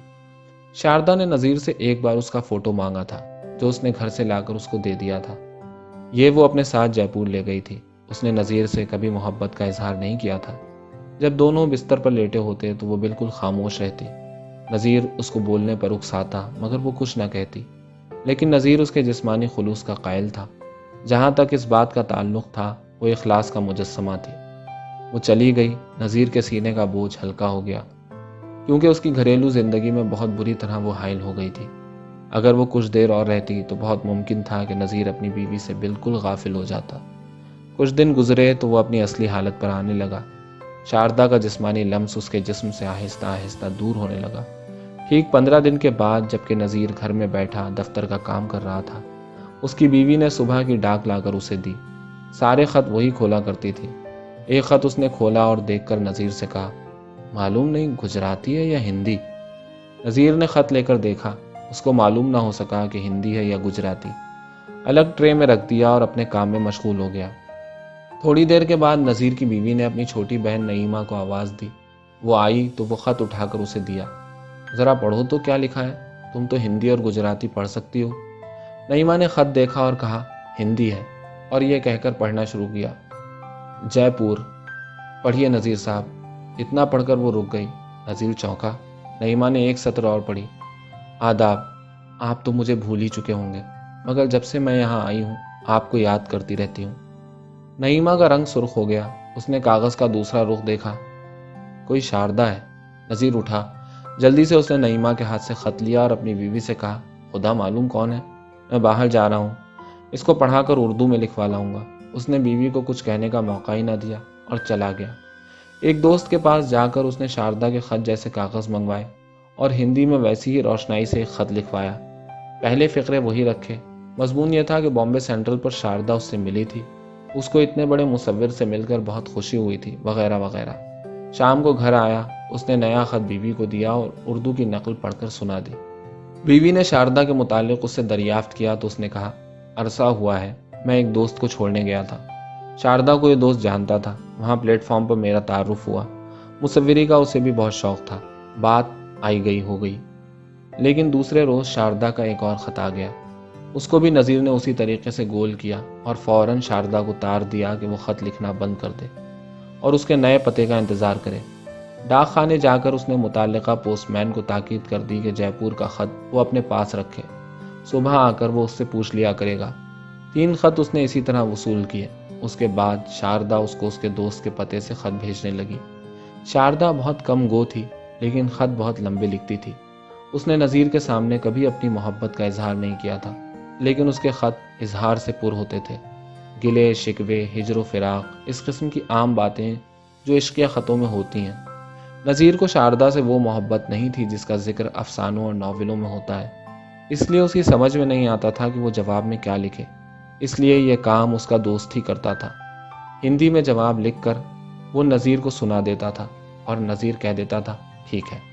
شاردا نے نذیر سے ایک بار اس کا فوٹو مانگا تھا، جو اس نے گھر سے لا کر اس کو دے دیا تھا۔ یہ وہ اپنے ساتھ جے پور لے گئی تھی۔ اس نے نذیر سے کبھی محبت کا اظہار نہیں کیا تھا۔ جب دونوں بستر پر لیٹے ہوتے تو وہ بالکل خاموش رہتی۔ نذیر اس کو بولنے پر اکساتا مگر وہ کچھ نہ کہتی۔ لیکن نذیر اس کے جسمانی خلوص کا قائل تھا۔ جہاں تک اس بات کا تعلق تھا، وہ اخلاص کا مجسمہ تھی۔ وہ چلی گئی۔ نذیر کے سینے کا بوجھ ہلکا ہو گیا، کیونکہ اس کی گھریلو زندگی میں بہت بری طرح وہ حائل ہو گئی تھی۔ اگر وہ کچھ دیر اور رہتی تو بہت ممکن تھا کہ نذیر اپنی بیوی سے بالکل غافل ہو جاتا۔ کچھ دن گزرے تو وہ اپنی اصلی حالت پر آنے لگا۔ شاردا کا جسمانی لمس اس کے جسم سے آہستہ آہستہ دور ہونے لگا۔ ٹھیک 15 دن کے بعد، جبکہ نذیر گھر میں بیٹھا دفتر کا کام کر رہا تھا، اس کی بیوی نے صبح کی ڈاک لا کر اسے دی۔ سارے خط وہی کھولا کرتی تھی۔ ایک خط اس نے کھولا اور دیکھ کر نذیر سے کہا، معلوم نہیں گجراتی ہے یا ہندی۔ نذیر نے خط لے کر دیکھا۔ اس کو معلوم نہ ہو سکا کہ ہندی ہے یا گجراتی۔ الگ ٹرے میں رکھ دیا اور اپنے کام میں مشغول ہو گیا۔ تھوڑی دیر کے بعد نذیر کی بیوی نے اپنی چھوٹی بہن نعیمہ کو آواز دی۔ وہ آئی تو وہ خط اٹھا کر اسے دیا۔ ذرا پڑھو تو کیا لکھا ہے، تم تو ہندی اور گجراتی پڑھ سکتی ہو۔ نعیمہ نے خط دیکھا اور کہا، ہندی ہے، اور یہ کہہ کر پڑھنا شروع کیا، جے پور۔ پڑھیے نذیر صاحب۔ اتنا پڑھ کر وہ رک گئی۔ نذیر چونکا۔ नईमा ने एक सत्र और पढ़ी। आदाब, आप तो मुझे भूल ही चुके होंगे, मगर जब से मैं यहाँ आई हूँ आपको याद करती रहती हूँ। नईमा का रंग सुर्ख हो गया। उसने कागज का दूसरा रुख देखा। कोई शारदा है। नज़ीर उठा। जल्दी से उसने नईमा के हाथ से खत लिया और अपनी बीवी से कहा, खुदा मालूम कौन है, मैं बाहर जा रहा हूँ, इसको पढ़ाकर उर्दू में लिखवा लाऊंगा। उसने बीवी को कुछ कहने का मौका ही न दिया और चला गया। एक दोस्त के पास जाकर उसने शारदा के खत जैसे कागज मंगवाए और हिंदी में वैसी ही रोशनाई से एक खत लिखवाया। पहले फिक्रे वही रखे। मजमून यह था कि बॉम्बे सेंट्रल पर शारदा उससे मिली थी, उसको इतने बड़े मुसव्विर से मिलकर बहुत खुशी हुई थी, वगैरह वगैरह। शाम को घर आया, उसने नया खत बीवी को दिया और उर्दू की नकल पढ़कर सुना दी। बीवी ने शारदा के मुतालिक उससे दरियाफ्त किया तो उसने कहा, अरसा हुआ है, मैं एक दोस्त को छोड़ने गया था। शारदा को ये दोस्त जानता था। वहाँ प्लेटफॉर्म पर मेरा तारुफ हुआ। मुसव्विरी का उसे भी बहुत शौक था। बात आई गई हो गई। लेकिन दूसरे रोज शारदा का एक और खत आ गया। उसको भी नज़ीर ने उसी तरीके से गोल किया और फौरन शारदा को तार दिया कि वो खत लिखना बंद कर दे और उसके नए पते का इंतज़ार करे। डाक खाने जाकर उसने मुताल्लिका पोस्टमैन को ताकीद कर दी कि जयपुर का खत वो अपने पास रखे, सुबह आकर वो उससे पूछ लिया करेगा। 3 खत उसने इसी तरह वसूल किए। उसके बाद शारदा उसको उसके दोस्त के पते से खत भेजने लगी। शारदा बहुत कम गो थी, लेकिन खत बहुत लंबे लिखती थी। उसने नज़ीर के सामने कभी अपनी मोहब्बत का इजहार नहीं किया था, लेकिन उसके खत इजहार से पुर होते थे। गिले शिकवे, हिजर फिराक, इस किस्म की आम बातें जो इश्किया ख़तों में होती हैं। नज़ीर को शारदा से वो मोहब्बत नहीं थी जिसका जिक्र अफसानों और नावलों में होता है, इसलिए उसकी समझ में नहीं आता था कि वो जवाब में क्या लिखे। इसलिए यह काम उसका दोस्त ही करता था। हिंदी में जवाब लिखकर वो नज़ीर को सुना देता था और नज़ीर कह देता था, ठीक है।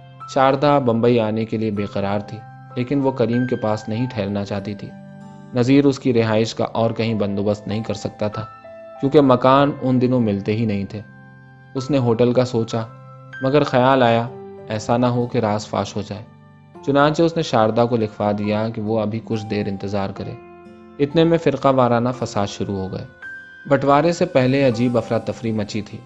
शारदा बम्बई आने के लिए बेकरार थी, लेकिन वो करीम के पास नहीं ठहरना चाहती थी। नज़ीर उसकी रिहाइश का और कहीं बंदोबस्त नहीं कर सकता था, क्योंकि मकान उन दिनों मिलते ही नहीं थे। उसने होटल का सोचा, मगर ख्याल आया ऐसा ना हो कि राज फाश हो जाए। चुनांचे उसने शारदा को लिखवा दिया कि वो अभी कुछ देर इंतज़ार करे। इतने में फ़िरका वाराना फसाद शुरू हो गए। बंटवारे से पहले अजीब अफरा तफरी मची थी।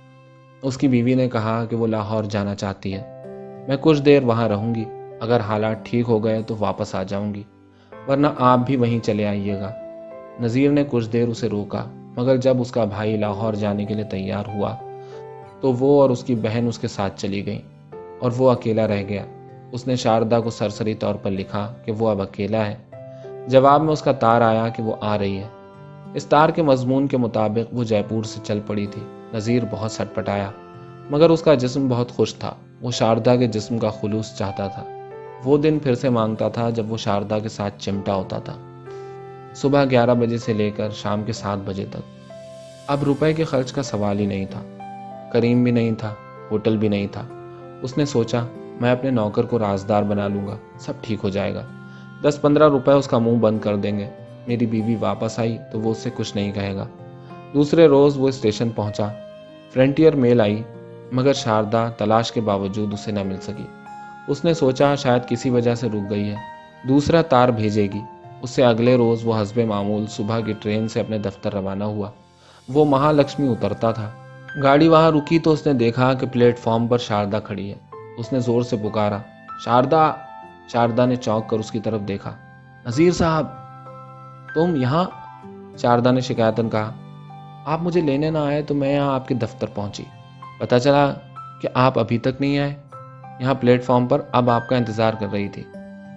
उसकी बीवी ने कहा कि वो लाहौर जाना चाहती है। मैं कुछ देर वहाँ रहूँगी, अगर हालात ठीक हो गए तो वापस आ जाऊँगी, वरना आप भी वहीं चले आइएगा। नज़ीर ने कुछ देर उसे रोका, मगर जब उसका भाई लाहौर जाने के लिए तैयार हुआ तो वो और उसकी बहन उसके साथ चली गईं और वो अकेला रह गया। उसने शारदा को सरसरी तौर पर लिखा कि वो अब अकेला है। जवाब में उसका तार आया कि वो आ रही है। इस तार के मजमून के मुताबिक वो जयपुर से चल पड़ी थी। नज़ीर बहुत सटपटाया, मगर उसका जिस्म बहुत खुश था। वो शारदा के जिस्म का खुलूस चाहता था। वो दिन फिर से मांगता था जब वो शारदा के साथ चिमटा होता था, सुबह 11 बजे से लेकर शाम के 7 बजे तक। अब रुपए के खर्च का सवाल ही नहीं था। करीम भी नहीं था, होटल भी नहीं था। उसने सोचा, मैं अपने नौकर को राजदार बना लूँगा, सब ठीक हो जाएगा। 10-15 रुपए उसका मुंह बंद कर देंगे। मेरी बीवी वापस आई तो वो उससे कुछ नहीं कहेगा। दूसरे रोज़ वो स्टेशन पहुंचा। फ्रंटियर मेल आई, मगर शारदा तलाश के बावजूद उसे न मिल सकी। उसने सोचा शायद किसी वजह से रुक गई है, दूसरा तार भेजेगी। उससे अगले रोज़ वो हस्बे मामूल सुबह की ट्रेन से अपने दफ्तर रवाना हुआ। वो महालक्ष्मी उतरता था। गाड़ी वहाँ रुकी तो उसने देखा कि प्लेटफॉर्म पर शारदा खड़ी है। उसने ज़ोर से पुकारा, शारदा। शारदा ने चौंक कर उसकी तरफ देखा। नज़ीर साहब, तुम यहाँ? शारदा ने शिकायतन कहा, आप मुझे लेने ना आए तो मैं यहाँ आपके दफ्तर पहुँची। पता चला कि आप अभी तक नहीं आए। यहाँ प्लेटफॉर्म पर अब आपका इंतज़ार कर रही थी।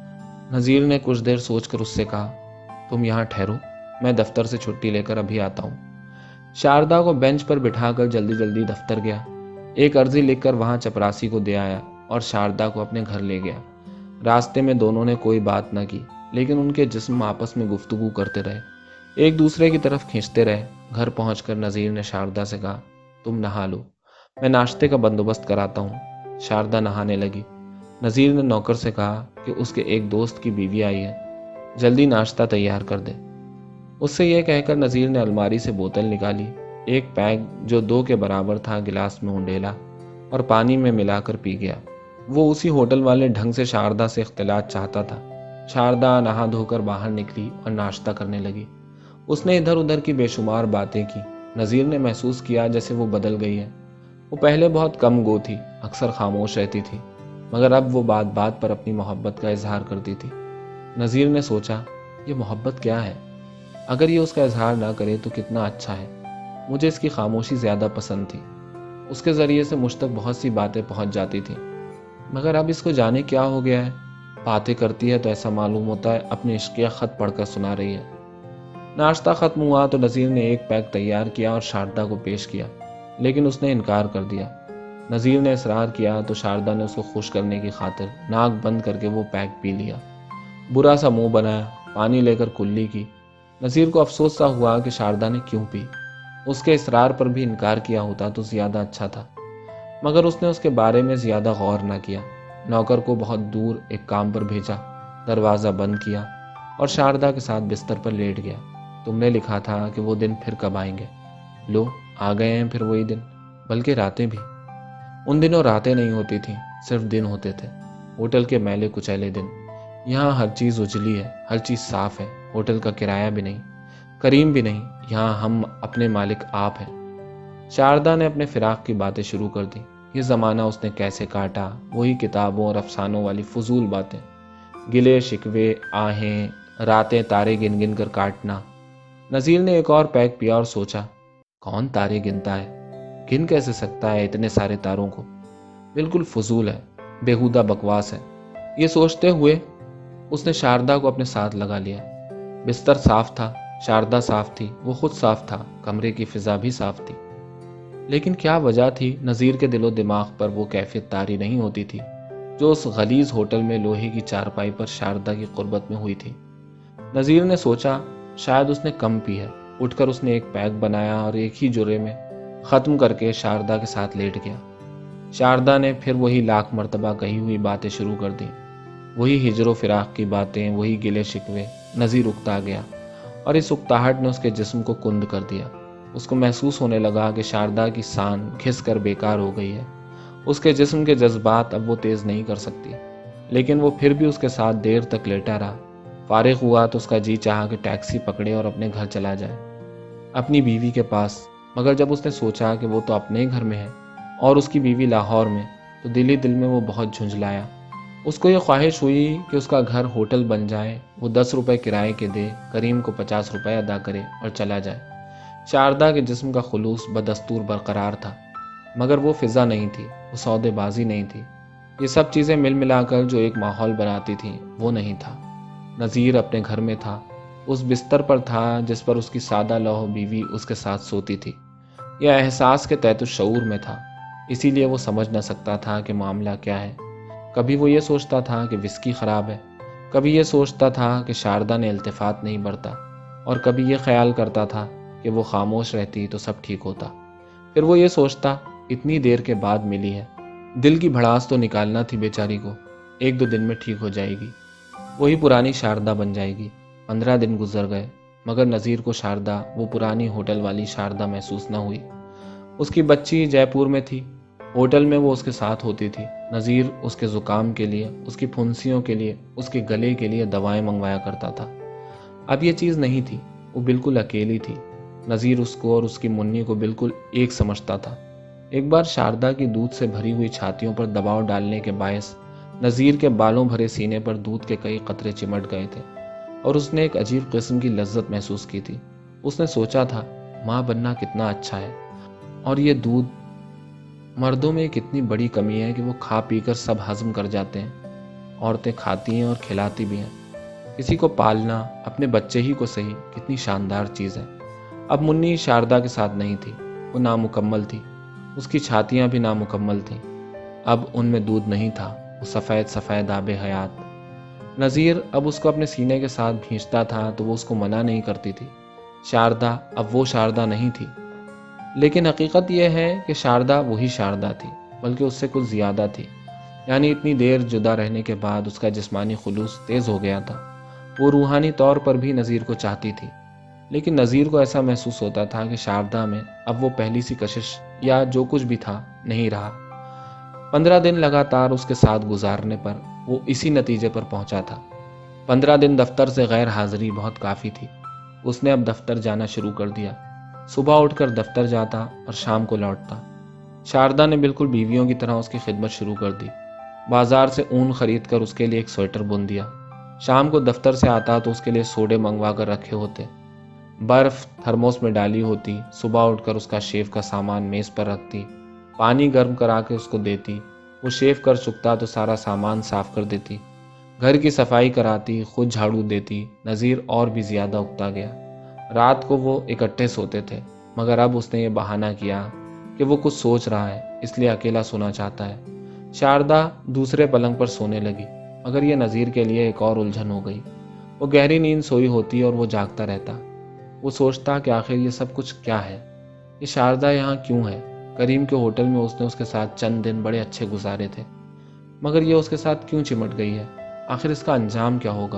नज़ीर ने कुछ देर सोचकर उससे कहा, तुम यहाँ ठहरो, मैं दफ्तर से छुट्टी लेकर अभी आता हूँ। शारदा को बेंच पर बिठाकर जल्दी जल्दी दफ्तर गया। एक अर्जी लिखकर वहाँ चपरासी को दे आया और शारदा को अपने घर ले गया। रास्ते में दोनों ने कोई बात न की, लेकिन उनके जिस्म आपस में गुफ्तगू करते रहे, एक दूसरे की तरफ खींचते रहे। घर पहुंचकर नज़ीर ने शारदा से कहा, तुम नहा लो, मैं नाश्ते का बंदोबस्त कराता हूँ। शारदा नहाने लगी। नज़ीर ने नौकर से कहा कि उसके एक दोस्त की बीवी आई है, जल्दी नाश्ता तैयार कर दे। उससे यह कहकर नज़ीर ने अलमारी से बोतल निकाली, एक पैग जो 2 के बराबर था गिलास में उंडेला और पानी में मिलाकर पी गया। वो उसी होटल वाले ढंग से शारदा से इख्तिलात चाहता था। शारदा नहा धोकर बाहर निकली और नाश्ता करने लगी। उसने इधर उधर की बेशुमार बातें की। नज़ीर ने महसूस किया जैसे वो बदल गई है। वो पहले बहुत कम गो थी, अक्सर खामोश रहती थी, مگر اب وہ بات بات پر اپنی محبت کا اظہار کرتی تھی۔ نذیر نے سوچا، یہ محبت کیا ہے؟ اگر یہ اس کا اظہار نہ کرے تو کتنا اچھا ہے۔ مجھے اس کی خاموشی زیادہ پسند تھی۔ اس کے ذریعے سے مجھ تک بہت سی باتیں پہنچ جاتی تھیں، مگر اب اس کو جانے کیا ہو گیا ہے۔ باتیں کرتی ہے تو ایسا معلوم ہوتا ہے اپنے عشقیہ خط پڑھ کر سنا رہی ہے۔ ناشتہ ختم ہوا تو نذیر نے ایک پیک تیار کیا اور شاردا کو پیش کیا، لیکن اس نے انکار کر دیا۔ نذیر نے اصرار کیا تو شاردا نے اس کو خوش کرنے کی خاطر ناک بند کر کے وہ پیک پی لیا۔ برا سا منہ بنایا، پانی لے کر کلی کی۔ نذیر کو افسوس سا ہوا کہ شاردا نے کیوں پی۔ اس کے اصرار پر بھی انکار کیا ہوتا تو زیادہ اچھا تھا، مگر اس نے اس کے بارے میں زیادہ غور نہ کیا۔ نوکر کو بہت دور ایک کام پر بھیجا، دروازہ بند کیا اور شاردا کے ساتھ بستر پر لیٹ گیا۔ تم نے لکھا تھا کہ وہ دن پھر کب آئیں گے؟ لو، آ گئے ہیں پھر وہی دن، بلکہ راتیں بھی۔ ان دنوں راتیں نہیں ہوتی تھیں، صرف دن ہوتے تھے۔ ہوٹل کے میلے کچیلے دن۔ یہاں ہر چیز اجلی ہے، ہر چیز صاف ہے۔ ہوٹل کا کرایہ بھی نہیں، کریم بھی نہیں، یہاں ہم اپنے مالک آپ ہیں۔ شاردا نے اپنے فراق کی باتیں شروع کر دی۔ یہ زمانہ اس نے کیسے کاٹا، وہی کتابوں اور افسانوں والی فضول باتیں، گلے شکوے، آہیں، راتیں تارے گن گن کر کاٹنا۔ نذیر نے ایک اور پیک پیا اور سوچا، کون تارے گنتا ہے؟ گن کیسے سکتا ہے اتنے سارے تاروں کو؟ بالکل فضول ہے، بےہودہ بکواس ہے۔ یہ سوچتے ہوئے اس نے شاردا کو اپنے ساتھ لگا لیا۔ بستر صاف تھا، شاردا صاف تھی، وہ خود صاف تھا، کمرے کی فضا بھی صاف تھی۔ لیکن کیا وجہ تھی نذیر کے دل و دماغ پر وہ کیفیت طاری نہیں ہوتی تھی جو اس غلیظ ہوٹل میں لوہے کی چارپائی پر شاردا کی قربت میں ہوئی تھی؟ نذیر نے سوچا، شاید اس نے کم پی ہے۔ اٹھ کر اس نے ایک پیک بنایا اور ایک ہی جرعے میں ختم کر کے شاردا کے ساتھ لیٹ گیا۔ شاردا نے پھر وہی لاکھ مرتبہ کہی ہوئی باتیں شروع کر دیں، وہی ہجر و فراق کی باتیں، وہی گلے شکوے۔ نذیر اکتا گیا اور اس اکتاہٹ نے اس کے جسم کو کند کر دیا۔ اس کو محسوس ہونے لگا کہ شاردا کی سان گھس کر بیکار ہو گئی ہے۔ اس کے جسم کے جذبات اب وہ تیز نہیں کر سکتی، لیکن وہ پھر بھی اس کے ساتھ دیر تک لیٹا رہا۔ فارغ ہوا تو اس کا جی چاہا کہ ٹیکسی پکڑے اور اپنے گھر چلا جائے، اپنی بیوی کے پاس۔ مگر جب اس نے سوچا کہ وہ تو اپنے ہی گھر میں ہے اور اس کی بیوی لاہور میں، تو دل ہی دل میں وہ بہت جھنجھلایا۔ اس کو یہ خواہش ہوئی کہ اس کا گھر ہوٹل بن جائے، وہ 10 روپے کرائے کے دے، کریم کو 50 روپے ادا کرے اور چلا جائے۔ شاردا کے جسم کا خلوص بدستور برقرار تھا، مگر وہ فضا نہیں تھی، وہ سودے بازی نہیں تھی۔ یہ سب چیزیں مل ملا کر جو ایک ماحول بناتی تھیں، وہ نہیں تھا۔ نذیر اپنے گھر میں تھا، اس بستر پر تھا جس پر اس کی سادہ لوح بیوی اس کے ساتھ سوتی تھی۔ یہ احساس کے تحت الشعور میں تھا، اسی لیے وہ سمجھ نہ سکتا تھا کہ معاملہ کیا ہے۔ کبھی وہ یہ سوچتا تھا کہ وسکی خراب ہے، کبھی یہ سوچتا تھا کہ شاردا نے التفات نہیں برتا، اور کبھی یہ خیال کرتا تھا کہ وہ خاموش رہتی تو سب ٹھیک ہوتا۔ پھر وہ یہ سوچتا، اتنی دیر کے بعد ملی ہے، دل کی بھڑاس تو نکالنا تھی بیچاری کو، 1-2 دن میں ٹھیک ہو جائے گی، وہی پرانی شاردا بن جائے گی۔ 15 دن گزر گئے، مگر نذیر کو شاردا، وہ پرانی ہوٹل والی شاردا محسوس نہ ہوئی۔ اس کی بچی جے پور میں تھی، ہوٹل میں وہ اس کے ساتھ ہوتی تھی۔ نذیر اس کے زکام کے لیے، اس کی پھنسیوں کے لیے، اس کے گلے کے لیے دوائیں منگوایا کرتا تھا۔ اب یہ چیز نہیں تھی، وہ بالکل اکیلی تھی۔ نذیر اس کو اور اس کی منی کو بالکل ایک سمجھتا تھا۔ ایک بار شاردا کی دودھ سے بھری ہوئی چھاتیوں پر دباؤ ڈالنے کے باعث نذیر کے بالوں بھرے سینے پر دودھ کے کئی قطرے چمٹ گئے تھے اور اس نے ایک عجیب قسم کی لذت محسوس کی تھی۔ اس نے سوچا تھا، ماں بننا کتنا اچھا ہے، اور یہ دودھ، مردوں میں کتنی بڑی کمی ہے کہ وہ کھا پی کر سب ہضم کر جاتے ہیں۔ عورتیں کھاتی ہیں اور کھلاتی بھی ہیں۔ کسی کو پالنا، اپنے بچے ہی کو صحیح، کتنی شاندار چیز ہے۔ اب منی شاردا کے ساتھ نہیں تھی، وہ نامکمل تھی، اس کی چھاتیاں بھی نامکمل تھیں۔ اب ان میں دودھ نہیں تھا، وہ سفید سفید آب حیات۔ نذیر اب اس کو اپنے سینے کے ساتھ بھینچتا تھا تو وہ اس کو منع نہیں کرتی تھی۔ شاردا اب وہ شاردا نہیں تھی، لیکن حقیقت یہ ہے کہ شاردا وہی شاردا تھی، بلکہ اس سے کچھ زیادہ تھی۔ یعنی اتنی دیر جدا رہنے کے بعد اس کا جسمانی خلوص تیز ہو گیا تھا۔ وہ روحانی طور پر بھی نذیر کو چاہتی تھی، لیکن نذیر کو ایسا محسوس ہوتا تھا کہ شاردا میں اب وہ پہلی سی کشش یا جو کچھ بھی تھا نہیں رہا۔ 15 دن لگاتار اس کے ساتھ گزارنے پر وہ اسی نتیجے پر پہنچا تھا۔ 15 دن دفتر سے غیر حاضری بہت کافی تھی۔ اس نے اب دفتر جانا شروع کر دیا، صبح اٹھ کر دفتر جاتا اور شام کو لوٹتا۔ شاردا نے بالکل بیویوں کی طرح اس کی خدمت شروع کر دی۔ بازار سے اون خرید کر اس کے لیے ایک سویٹر بن دیا۔ شام کو دفتر سے آتا تو اس کے لیے سوڈے منگوا کر رکھے ہوتے، برف تھرموس میں ڈالی ہوتی۔ صبح اٹھ کر اس کا شیو کا سامان میز پر رکھتی، پانی گرم کرا کے اس کو دیتی۔ وہ شیو کر چکتا تو سارا سامان صاف کر دیتی، گھر کی صفائی کراتی، خود جھاڑو دیتی۔ نذیر اور بھی زیادہ اکتا گیا۔ رات کو وہ اکٹھے سوتے تھے، مگر اب اس نے یہ بہانہ کیا کہ وہ کچھ سوچ رہا ہے، اس لیے اکیلا سونا چاہتا ہے۔ شاردا دوسرے پلنگ پر سونے لگی، مگر یہ نذیر کے لیے ایک اور الجھن ہو گئی۔ وہ گہری نیند سوئی ہوتی اور وہ جاگتا رہتا۔ وہ سوچتا کہ آخر یہ سب کچھ کیا ہے، یہ شاردا یہاں کیوں ہے؟ کریم کے ہوٹل میں اس نے اس کے ساتھ چند دن بڑے اچھے گزارے تھے، مگر یہ اس کے ساتھ کیوں چمٹ گئی ہے؟ آخر اس کا انجام کیا ہوگا؟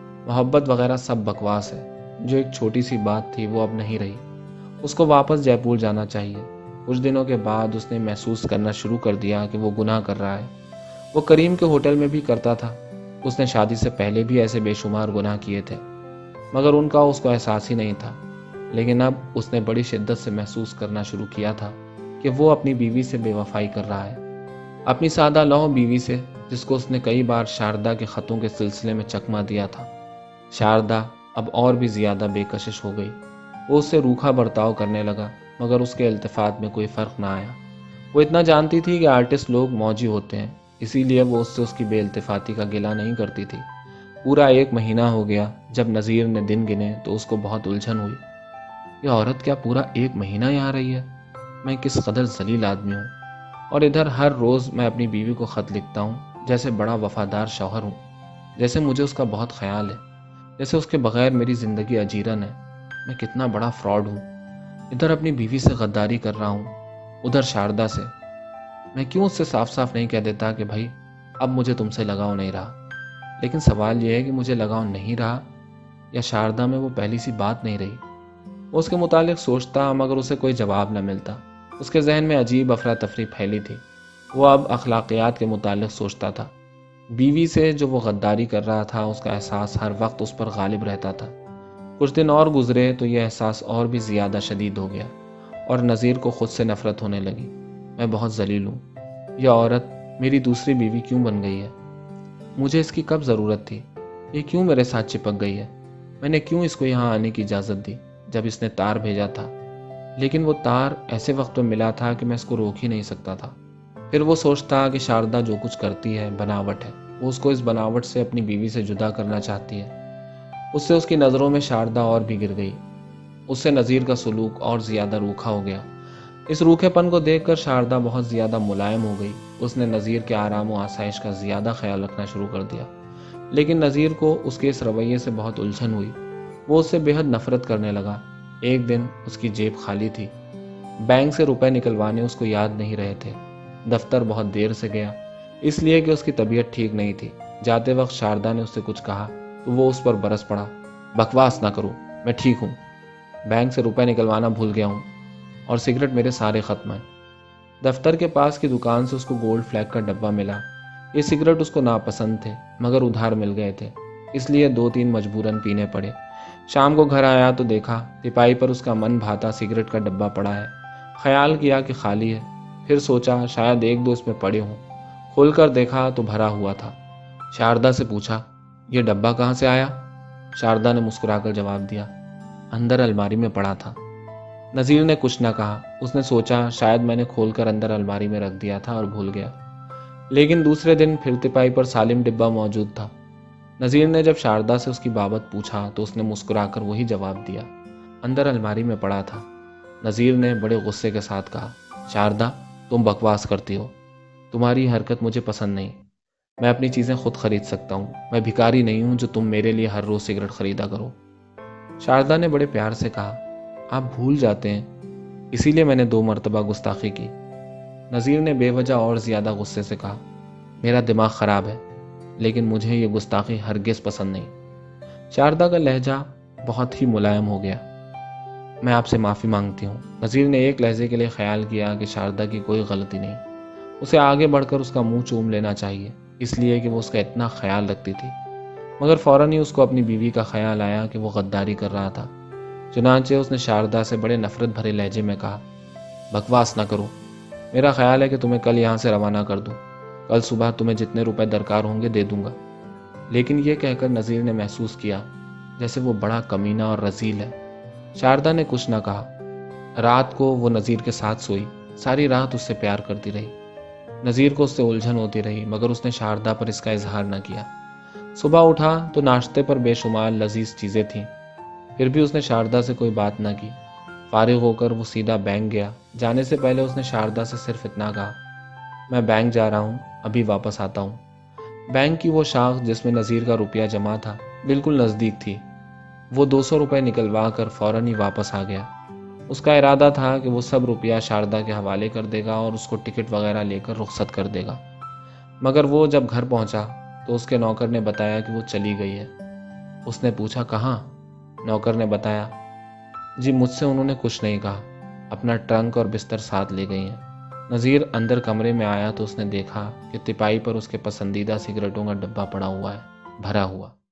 محبت وغیرہ سب بکواس ہے، جو ایک چھوٹی سی بات تھی وہ اب نہیں رہی۔ اس کو واپس جے پور جانا چاہیے۔ کچھ دنوں کے بعد اس نے محسوس کرنا شروع کر دیا کہ وہ گناہ کر رہا ہے۔ وہ کریم کے ہوٹل میں بھی کرتا تھا، اس نے شادی سے پہلے بھی ایسے بے شمار گناہ کیے تھے، مگر ان کا اس کو احساس ہی نہیں تھا۔ لیکن اب اس نے بڑی شدت سے محسوس کرنا شروع کیا تھا کہ وہ اپنی بیوی سے بے وفائی کر رہا ہے، اپنی سادہ لوح بیوی سے، جس کو اس نے کئی بار شاردا کے خطوں کے سلسلے میں چکما دیا تھا۔ شاردا اب اور بھی زیادہ بے کشش ہو گئی۔ وہ اس سے روکھا برتاؤ کرنے لگا، مگر اس کے التفات میں کوئی فرق نہ آیا۔ وہ اتنا جانتی تھی کہ آرٹسٹ لوگ موجی ہوتے ہیں، اسی لیے وہ اس سے اس کی بے التفاتی کا گلہ نہیں کرتی تھی۔ پورا 1 مہینہ ہو گیا۔ جب نذیر نے دن گنے تو اس کو بہت الجھن ہوئی۔ یہ عورت کیا پورا 1 مہینہ یہاں رہی ہے؟ میں کس قدر ذلیل آدمی ہوں، اور ادھر ہر روز میں اپنی بیوی کو خط لکھتا ہوں جیسے بڑا وفادار شوہر ہوں، جیسے مجھے اس کا بہت خیال ہے، جیسے اس کے بغیر میری زندگی اجیرن ہے۔ میں کتنا بڑا فراڈ ہوں، ادھر اپنی بیوی سے غداری کر رہا ہوں، ادھر شاردا سے۔ میں کیوں اس سے صاف صاف نہیں کہہ دیتا کہ بھائی اب مجھے تم سے لگاؤ نہیں رہا؟ لیکن سوال یہ ہے کہ مجھے لگاؤ نہیں رہا یا شاردا میں وہ پہلی سی بات نہیں رہی؟ وہ اس کے متعلق سوچتا، مگر اسے کوئی جواب نہ ملتا۔ اس کے ذہن میں عجیب افراتفری پھیلی تھی۔ وہ اب اخلاقیات کے متعلق سوچتا تھا۔ بیوی سے جو وہ غداری کر رہا تھا، اس کا احساس ہر وقت اس پر غالب رہتا تھا۔ کچھ دن اور گزرے تو یہ احساس اور بھی زیادہ شدید ہو گیا، اور نذیر کو خود سے نفرت ہونے لگی۔ میں بہت ذلیل ہوں، یہ عورت میری دوسری بیوی کیوں بن گئی ہے؟ مجھے اس کی کب ضرورت تھی؟ یہ کیوں میرے ساتھ چپک گئی ہے؟ میں نے کیوں اس کو یہاں آنے کی اجازت دی جب اس نے تار بھیجا تھا؟ لیکن وہ تار ایسے وقت میں ملا تھا کہ میں اس کو روک ہی نہیں سکتا تھا۔ پھر وہ سوچتا کہ شاردا جو کچھ کرتی ہے بناوٹ ہے، وہ اس کو اس بناوٹ سے اپنی بیوی سے جدا کرنا چاہتی ہے۔ اس سے اس کی نظروں میں شاردا اور بھی گر گئی۔ اس سے نذیر کا سلوک اور زیادہ روکھا ہو گیا۔ اس روکھے پن کو دیکھ کر شاردا بہت زیادہ ملائم ہو گئی۔ اس نے نذیر کے آرام و آسائش کا زیادہ خیال رکھنا شروع کر دیا۔ لیکن نذیر کو اس کے اس رویے سے بہت الجھن ہوئی۔ وہ اس سے بے حد نفرت کرنے لگا۔ ایک دن اس کی جیب خالی تھی، بینک سے روپے نکلوانے اس کو یاد نہیں رہے تھے۔ دفتر بہت دیر سے گیا، اس لیے کہ اس کی طبیعت ٹھیک نہیں تھی۔ جاتے وقت شاردا نے اس سے کچھ کہا تو وہ اس پر برس پڑا۔ بکواس نہ کرو، میں ٹھیک ہوں، بینک سے روپے نکلوانا بھول گیا ہوں، اور سگریٹ میرے سارے ختم ہیں۔ دفتر کے پاس کی دکان سے اس کو گولڈ فلیگ کا ڈبہ ملا۔ یہ سگریٹ اس کو ناپسند تھے، مگر ادھار مل گئے تھے، اس لیے 2-3 مجبوراً پینے پڑے۔ شام کو گھر آیا تو دیکھا تپائی پر اس کا من بھاتا سگریٹ کا ڈبہ پڑا ہے۔ خیال کیا کہ خالی ہے، پھر سوچا شاید 1-2 اس میں پڑے ہوں۔ کھول کر دیکھا تو بھرا ہوا تھا۔ شاردا سے پوچھا، یہ ڈبہ کہاں سے آیا؟ شاردا نے مسکرا کر جواب دیا، اندر الماری میں پڑا تھا۔ نذیر نے کچھ نہ کہا۔ اس نے سوچا شاید میں نے کھول کر اندر الماری میں رکھ دیا تھا اور بھول گیا۔ لیکن دوسرے دن پھر تپائی پر سالم ڈبہ موجود تھا۔ نذیر نے جب شاردا سے اس کی بابت پوچھا تو اس نے مسکرا کر وہی جواب دیا، اندر الماری میں پڑا تھا۔ نذیر نے بڑے غصے کے ساتھ کہا، شاردا تم بکواس کرتی ہو، تمہاری حرکت مجھے پسند نہیں۔ میں اپنی چیزیں خود خرید سکتا ہوں، میں بھکاری نہیں ہوں جو تم میرے لیے ہر روز سگریٹ خریدا کرو۔ شاردا نے بڑے پیار سے کہا، آپ بھول جاتے ہیں، اسی لیے میں نے 2 مرتبہ گستاخی کی۔ نذیر نے بے وجہ اور زیادہ غصے سے کہا، میرا دماغ خراب ہے، لیکن مجھے یہ گستاخی ہرگز پسند نہیں۔ شاردا کا لہجہ بہت ہی ملائم ہو گیا۔ میں آپ سے معافی مانگتی ہوں۔ نذیر نے ایک لہجے کے لیے خیال کیا کہ شاردا کی کوئی غلطی نہیں، اسے آگے بڑھ کر اس کا منہ چوم لینا چاہیے، اس لیے کہ وہ اس کا اتنا خیال رکھتی تھی۔ مگر فوراً ہی اس کو اپنی بیوی کا خیال آیا کہ وہ غداری کر رہا تھا۔ چنانچہ اس نے شاردا سے بڑے نفرت بھرے لہجے میں کہا، بکواس نہ کرو، میرا خیال ہے کہ تمہیں کل یہاں سے روانہ کر دوں۔ कल सुबह तुम्हें जितने रुपए दरकार होंगे दे दूंगा। लेकिन ये कहकर नज़ीर ने महसूस किया जैसे वो बड़ा कमीना और रजील है। शारदा ने कुछ न कहा। रात को वो नज़ीर के साथ सोई, सारी रात उससे प्यार करती रही। नज़ीर को उससे उलझन होती रही, मगर उसने शारदा पर इसका इजहार न किया। सुबह उठा तो नाश्ते पर बेशुमार लजीज चीज़ें थीं, फिर भी उसने शारदा से कोई बात न की। फारिग होकर वो सीधा बैंक गया। जाने से पहले उसने शारदा से सिर्फ इतना कहा, मैं बैंक जा रहा हूँ, अभी वापस आता हूँ। बैंक की वो शाख जिसमें नज़ीर का रुपया जमा था बिल्कुल नज़दीक थी। वो 200 रुपये निकलवा कर फ़ौरन ही वापस आ गया। उसका इरादा था कि वो सब रुपया शारदा के हवाले कर देगा और उसको टिकट वगैरह लेकर रुखसत कर देगा। मगर वो जब घर पहुंचा तो उसके नौकर ने बताया कि वो चली गई है। उसने पूछा, कहाँ? नौकर ने बताया, जी मुझसे उन्होंने कुछ नहीं कहा, अपना ट्रंक और बिस्तर साथ ले गई हैं। नज़ीर अंदर कमरे में आया तो उसने देखा कि तिपाई पर उसके पसंदीदा सिगरेटों का डब्बा पड़ा हुआ है, भरा हुआ।